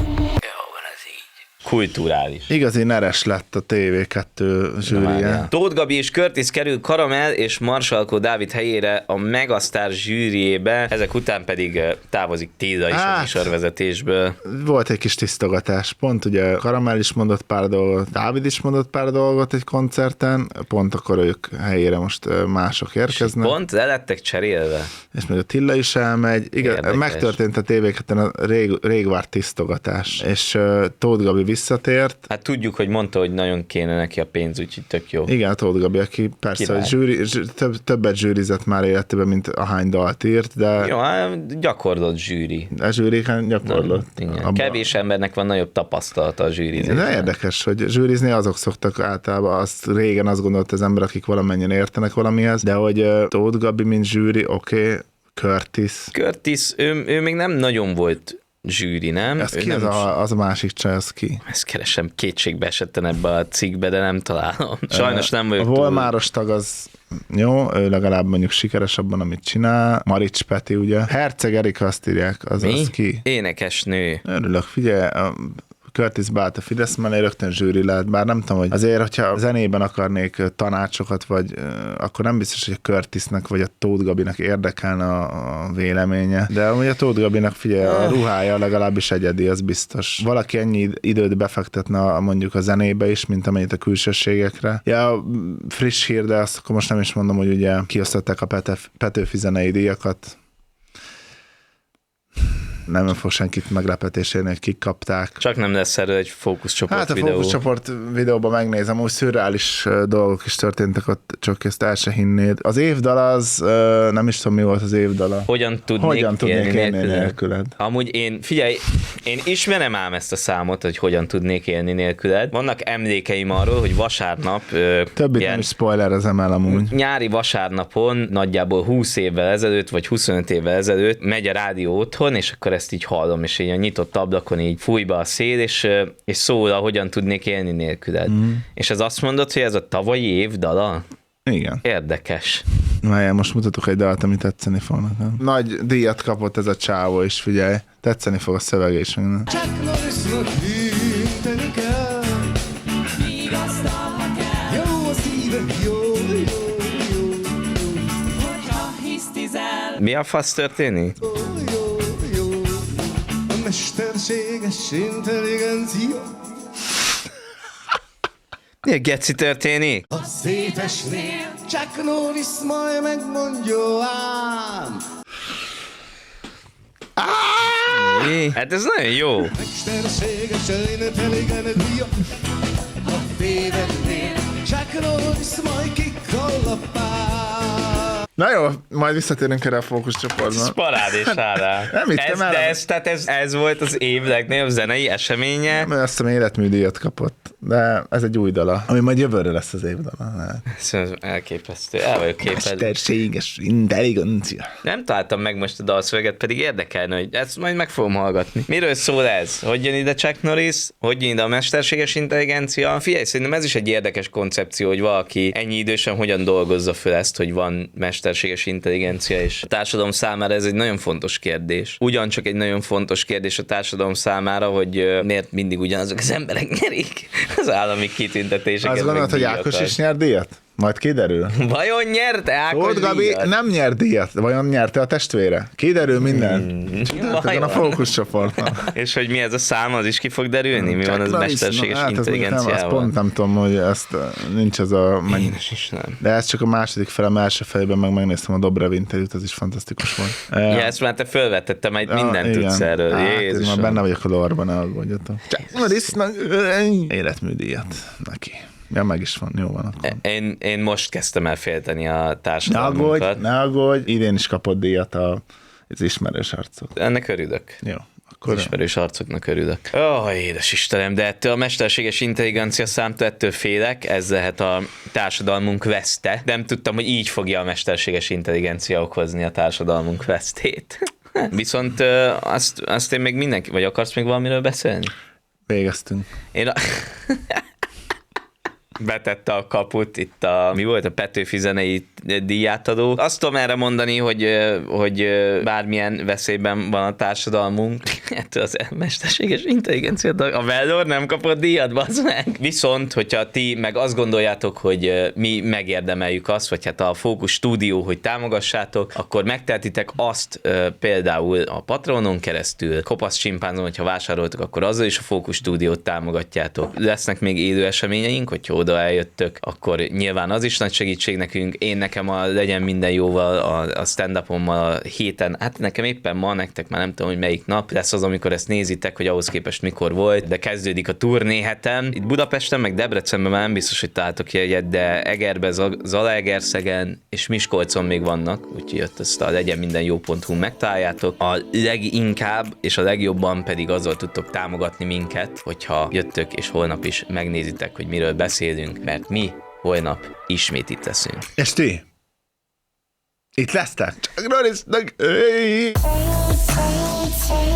Kulturális.
Igazi neres lett a té vé kettő zsűrije.
Tóth Gabi és Curtis kerül Karamell és Marsalkó Dávid helyére a Megasztár zsűriébe, ezek után pedig távozik Tilla is hát, a műsorvezetésből.
Volt egy kis tisztogatás. Pont ugye Karamell is mondott pár dolgot, Dávid is mondott pár dolgot egy koncerten, pont akkor ők helyére most mások érkeznek.
És pont le lettek cserélve.
És még a Tilla is elmegy. Igen, megtörtént a té vé kettőn a rég, rég várt tisztogatás. És uh, Tóth Gabi visszatért.
Hát tudjuk, hogy mondta, hogy nagyon kéne neki a pénz, úgyhogy tök jó.
Igen, a Tóth Gabi, aki persze hogy zsűri, több, többet zsűrizett már életében, mint ahány dalt írt, de...
Jó, gyakorlott zsűri.
A zsűriken gyakorlott.
Nem, igen. Kevés embernek van nagyobb tapasztalata a zsűrizésben.
De érdekes, hogy zsűrizni azok szoktak általában, azt régen azt gondolt az ember, akik valamennyien értenek valamihez, de hogy Tóth Gabi, mint zsűri, oké, okay, Curtis.
Curtis, ő, ő még nem nagyon volt zsűri, nem?
Ez
ő
ki
nem
az, a, az a másik csaj, az ki?
Ezt keresem kétségbe esetten ebbe a cikkbe, de nem találom. Sajnos nem vagyok
A
túl...
Volmáros tag az jó, ő legalább mondjuk sikeres abban, amit csinál. Marics Peti, ugye. Herceg Erika, azt írják, az,
Mi?
az ki?
Énekesnő.
Örülök, figyelj, a Curtis beállt a Fidesz mellé, rögtön zsűri lehet, bár nem tudom, hogy azért, hogyha zenében akarnék tanácsokat, vagy akkor nem biztos, hogy a Curtisnek vagy a Tóth Gabinak érdekelne a véleménye. De amúgy a Tóth Gabinak figyelj, a ruhája legalábbis egyedi, az biztos. Valaki ennyi időt befektetne a, mondjuk a zenébe is, mint amennyit a külsőségekre. Ja, friss hír, de azt akkor most nem is mondom, hogy ugye kiosztották a Petef, Petőfi zenei díjakat. Nem fog senkit meglepetésérni, hogy kik kapták.
Csak nem lesz erről egy fókuszcsoport
hát a
videó.
fókuszcsoport videóban megnézem, úgy szürreális dolgok is történtek ott, csak ezt el se hinnéd. Az évdal az, nem is tudom mi volt az évdala.
Hogyan tudnék,
hogyan tudnék élni, élni
nélküled?
nélküled?
Amúgy én, figyelj, én ismerem ám ezt a számot, hogy hogyan tudnék élni nélküled. Vannak emlékeim arról, hogy vasárnap...
Többit nem is spoilerezem el amúgy.
Nyári vasárnapon, nagyjából húsz évvel ezelőtt, vagy huszonöt évvel ezelőtt megy a rádió otthon, és akkor ezt így hallom, és így a nyitott ablakon így fúj be a szél, és, és szól, hogyan tudnék élni nélküled. Mm. És ez azt mondod, hogy ez a tavalyi év dala?
Igen.
Érdekes.
Várjál, most mutatok egy dalt, ami tetszeni fog nekem. Nagy díjat kapott ez a csávó is, figyelj. Tetszeni fog a szövege is.
Csak Norrisnak hűteni kell. Vigasztalva kell. Jó a szíved, jó, jó, jó, jó. Hogyha hisztizel.
Mi a fasz történik?
Jó, jó, jó. A mesterséges intelligencia.
Mi a geci történik?
A szétesnél Chuck Norris majd megmondja ám.
Hát ez nagyon jó.
Mesterséges intelligencia, ha tévednél, Chuck Norris majd kikallapál.
Na jó, majd visszatérünk erre a fókuszcsoportba.
Ez parádés rá.
Nem hittem
ez,
el.
de ez, tehát ez, ez volt az év legnagyobb zenei eseménye.
Mert azt hiszem életműdíjat kapott, de ez egy új dala, ami majd jövőre lesz az évdala.
Ez elképesztő, el vagyok képedve.
Mesterséges intelligencia.
Nem találtam meg most a dalszöveget, pedig érdekelne, hogy ezt majd meg fogom hallgatni. Miről szól ez? Hogy jön ide Chuck Norris? Hogy jön ide a mesterséges intelligencia? Figyelj, szerintem ez is egy érdekes koncepció, hogy valaki ennyi idősen hogyan dolgozza föl ezt, hogy van mesterséges intelligencia, és a társadalom számára ez egy nagyon fontos kérdés. Ugyancsak egy nagyon fontos kérdés a társadalom számára, hogy miért mindig ugyanazok az emberek nyerik az állami kitüntetéseket.
Azt gondolod, hogy Ákos is nyer díjat? Majd kiderül.
Vajon nyerte Ákos
Tóth Gabi
díjat?
nem nyert díjat. Vajon nyerte a testvére? Kiderül minden.
Hmm.
Csütörtökön a fókuszcsoportban.
És hogy mi ez a szám, az is ki fog derülni? Mi van az mesterséges
hát
intelligenciával?
Ez pont nem tudom, hogy ezt nincs ez a...
Én is nem.
De ez csak a második felem, első felében meg megnéztem a Dobrev interjút, az is fantasztikus volt.
Ja, ezt már te fölvetettem, majd mindent
igen.
tudsz erről.
Hát, én
Jézusom.
már benne vagyok a lorban, ne aggódjatok. Csak Norrisnak életműdíjat neki. Ja, meg is van, jó van akkor.
Én, én most kezdtem el félteni a
Ne aggódj,
társadalmunkat.
ne aggódj, idén is kapott díjat a, az ismerős arcok.
Ennek örülök.
Jó.
Az
Akkor
ismerős arcoknak örülök. Ó, oh, édes Istenem, de ettől a mesterséges intelligencia számtól ettől félek, ez lehet a társadalmunk veszte. Nem tudtam, hogy így fogja a mesterséges intelligencia okozni a társadalmunk vesztét. Viszont ö, azt, azt én még mindenki, vagy akarsz még valamiről beszélni?
végeztünk.
Én a... betette a kaput itt a, mi volt, a Petőfi zenei díjátadó. Azt tudom erre mondani, hogy, hogy bármilyen veszélyben van a társadalmunk. Ettől az mesterséges intelligencia, a Vellor nem kapott díjat, bazd meg. Viszont, hogyha ti meg azt gondoljátok, hogy mi megérdemeljük azt, vagy hát a Fókusz Stúdió, hogy támogassátok, akkor megtehetitek azt például a Patronon keresztül, Kopasz Csimpánzon, hogyha vásároltok, akkor azzal is a Fókusz Stúdiót támogatjátok. Lesznek még élő eseményeink, hogyha oda eljöttök, akkor nyilván az is nagy segítség nekünk. Én nekem a Legyen Minden Jóval, a, a stand-upommal a héten, hát nekem éppen ma, nektek már nem tudom, hogy melyik nap lesz az, amikor ezt nézitek, hogy ahhoz képest mikor volt, de kezdődik a turné hetem. Itt Budapesten, meg Debrecenben már nem biztos, hogy találtok jegyet, de Egerbe, Zalaegerszegen és Miskolcon még vannak, úgyhogy ott ezt a legyen minden jó pont hu megtaláljátok. A leginkább és a legjobban pedig azzal tudtok támogatni minket, hogyha jöttök és holnap is megnézitek, hogy miről beszélünk, mert mi holnap ismét itt leszünk.
És ti? Itt lesztek? Csak Norrisnak...